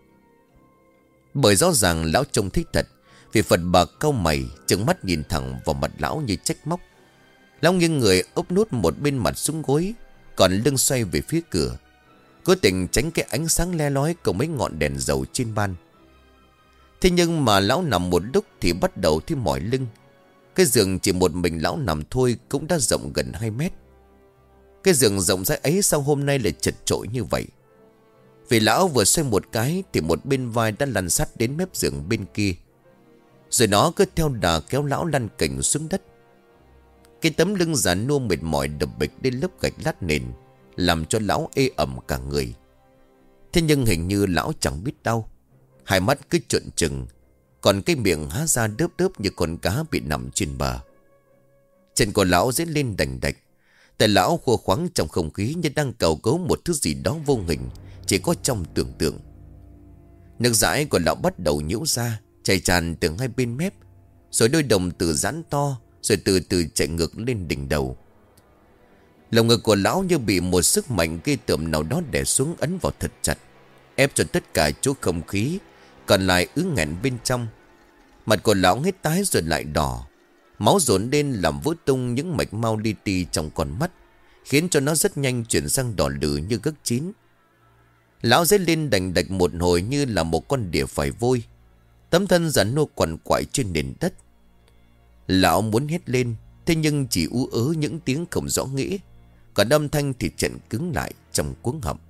Bởi rõ ràng lão trông thích thật, vì Phật Bà cau mày trừng mắt nhìn thẳng vào mặt lão như trách móc. Lão nghiêng người úp nút một bên mặt xuống gối, còn lưng xoay về phía cửa, cố tình tránh cái ánh sáng le lói của mấy ngọn đèn dầu trên ban. Thế nhưng mà lão nằm một lúc thì bắt đầu thấy mỏi lưng. Cái giường chỉ một mình lão nằm thôi cũng đã rộng gần 2 mét. Cái giường rộng rãi ấy sao hôm nay lại chật chội như vậy? Vì lão vừa xoay một cái thì một bên vai đã lăn sát đến mép giường bên kia, rồi nó cứ theo đà kéo lão lăn cành xuống đất. Cái tấm lưng già nua mệt mỏi đập bịch lên lớp gạch lát nền, làm cho lão ê ẩm cả người. Thế nhưng hình như lão chẳng biết đau, hai mắt cứ trợn trừng, còn cái miệng há ra đớp đớp như con cá bị nằm trên bờ. Chân của lão dễ lên đành đạch, tại lão khô khoắng trong không khí như đang cầu cấu một thứ gì đó vô hình, chỉ có trong tưởng tượng. Nước dãi của lão bắt đầu nhễu ra, chảy tràn từ hai bên mép, rồi đôi đồng tử giãn to, rồi từ từ chạy ngược lên đỉnh đầu. Lồng ngực của lão như bị một sức mạnh ghê tởm nào đó đè xuống, ấn vào thật chặt, ép cho tất cả chỗ không khí còn lại ứ nghẹn bên trong. Mặt của lão hết tái rồi lại đỏ, máu dồn lên làm vỡ tung những mạch mau li ti trong con mắt, khiến cho nó rất nhanh chuyển sang đỏ lử như gấc chín. Lão dấy lên đành đạch một hồi như là một con đỉa phải vôi, tấm thân già nua quằn quại trên nền đất. Lão muốn hét lên, thế nhưng chỉ ú ớ những tiếng không rõ nghĩa, còn âm thanh thì chặn cứng lại trong cuống họng.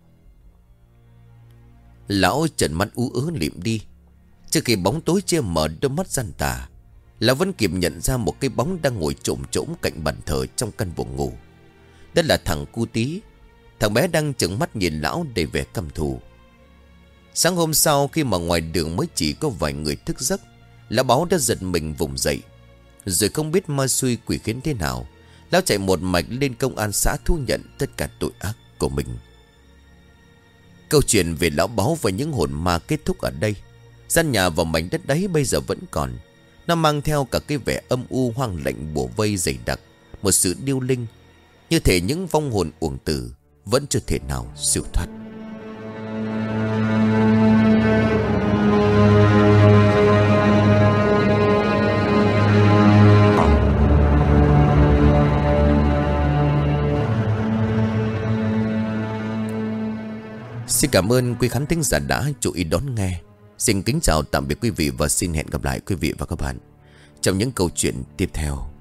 Lão trợn mắt ú ớ lịm đi. Trước khi bóng tối che mờ đôi mắt gian tà, lão vẫn kịp nhận ra một cái bóng đang ngồi trồm trỗm cạnh bàn thờ trong căn buồng ngủ. Đó là thằng Cu Tí. Thằng bé đang trừng mắt nhìn lão đầy vẻ căm thù. Sáng hôm sau khi mà ngoài đường mới chỉ có vài người thức giấc, lão Báu đã giật mình vùng dậy. Rồi không biết ma xui quỷ khiến thế nào, lão chạy một mạch lên công an xã thu nhận tất cả tội ác của mình. Câu chuyện về lão Báu và những hồn ma kết thúc ở đây. Gian nhà và mảnh đất đấy bây giờ vẫn còn. Nó mang theo cả cái vẻ âm u hoang lạnh bủa vây dày đặc, một sự điêu linh, như thể những vong hồn uổng tử vẫn chưa thể nào siêu thoát. Xin cảm ơn quý khán thính giả đã chú ý đón nghe. Xin kính chào tạm biệt quý vị và xin hẹn gặp lại quý vị và các bạn trong những câu chuyện tiếp theo.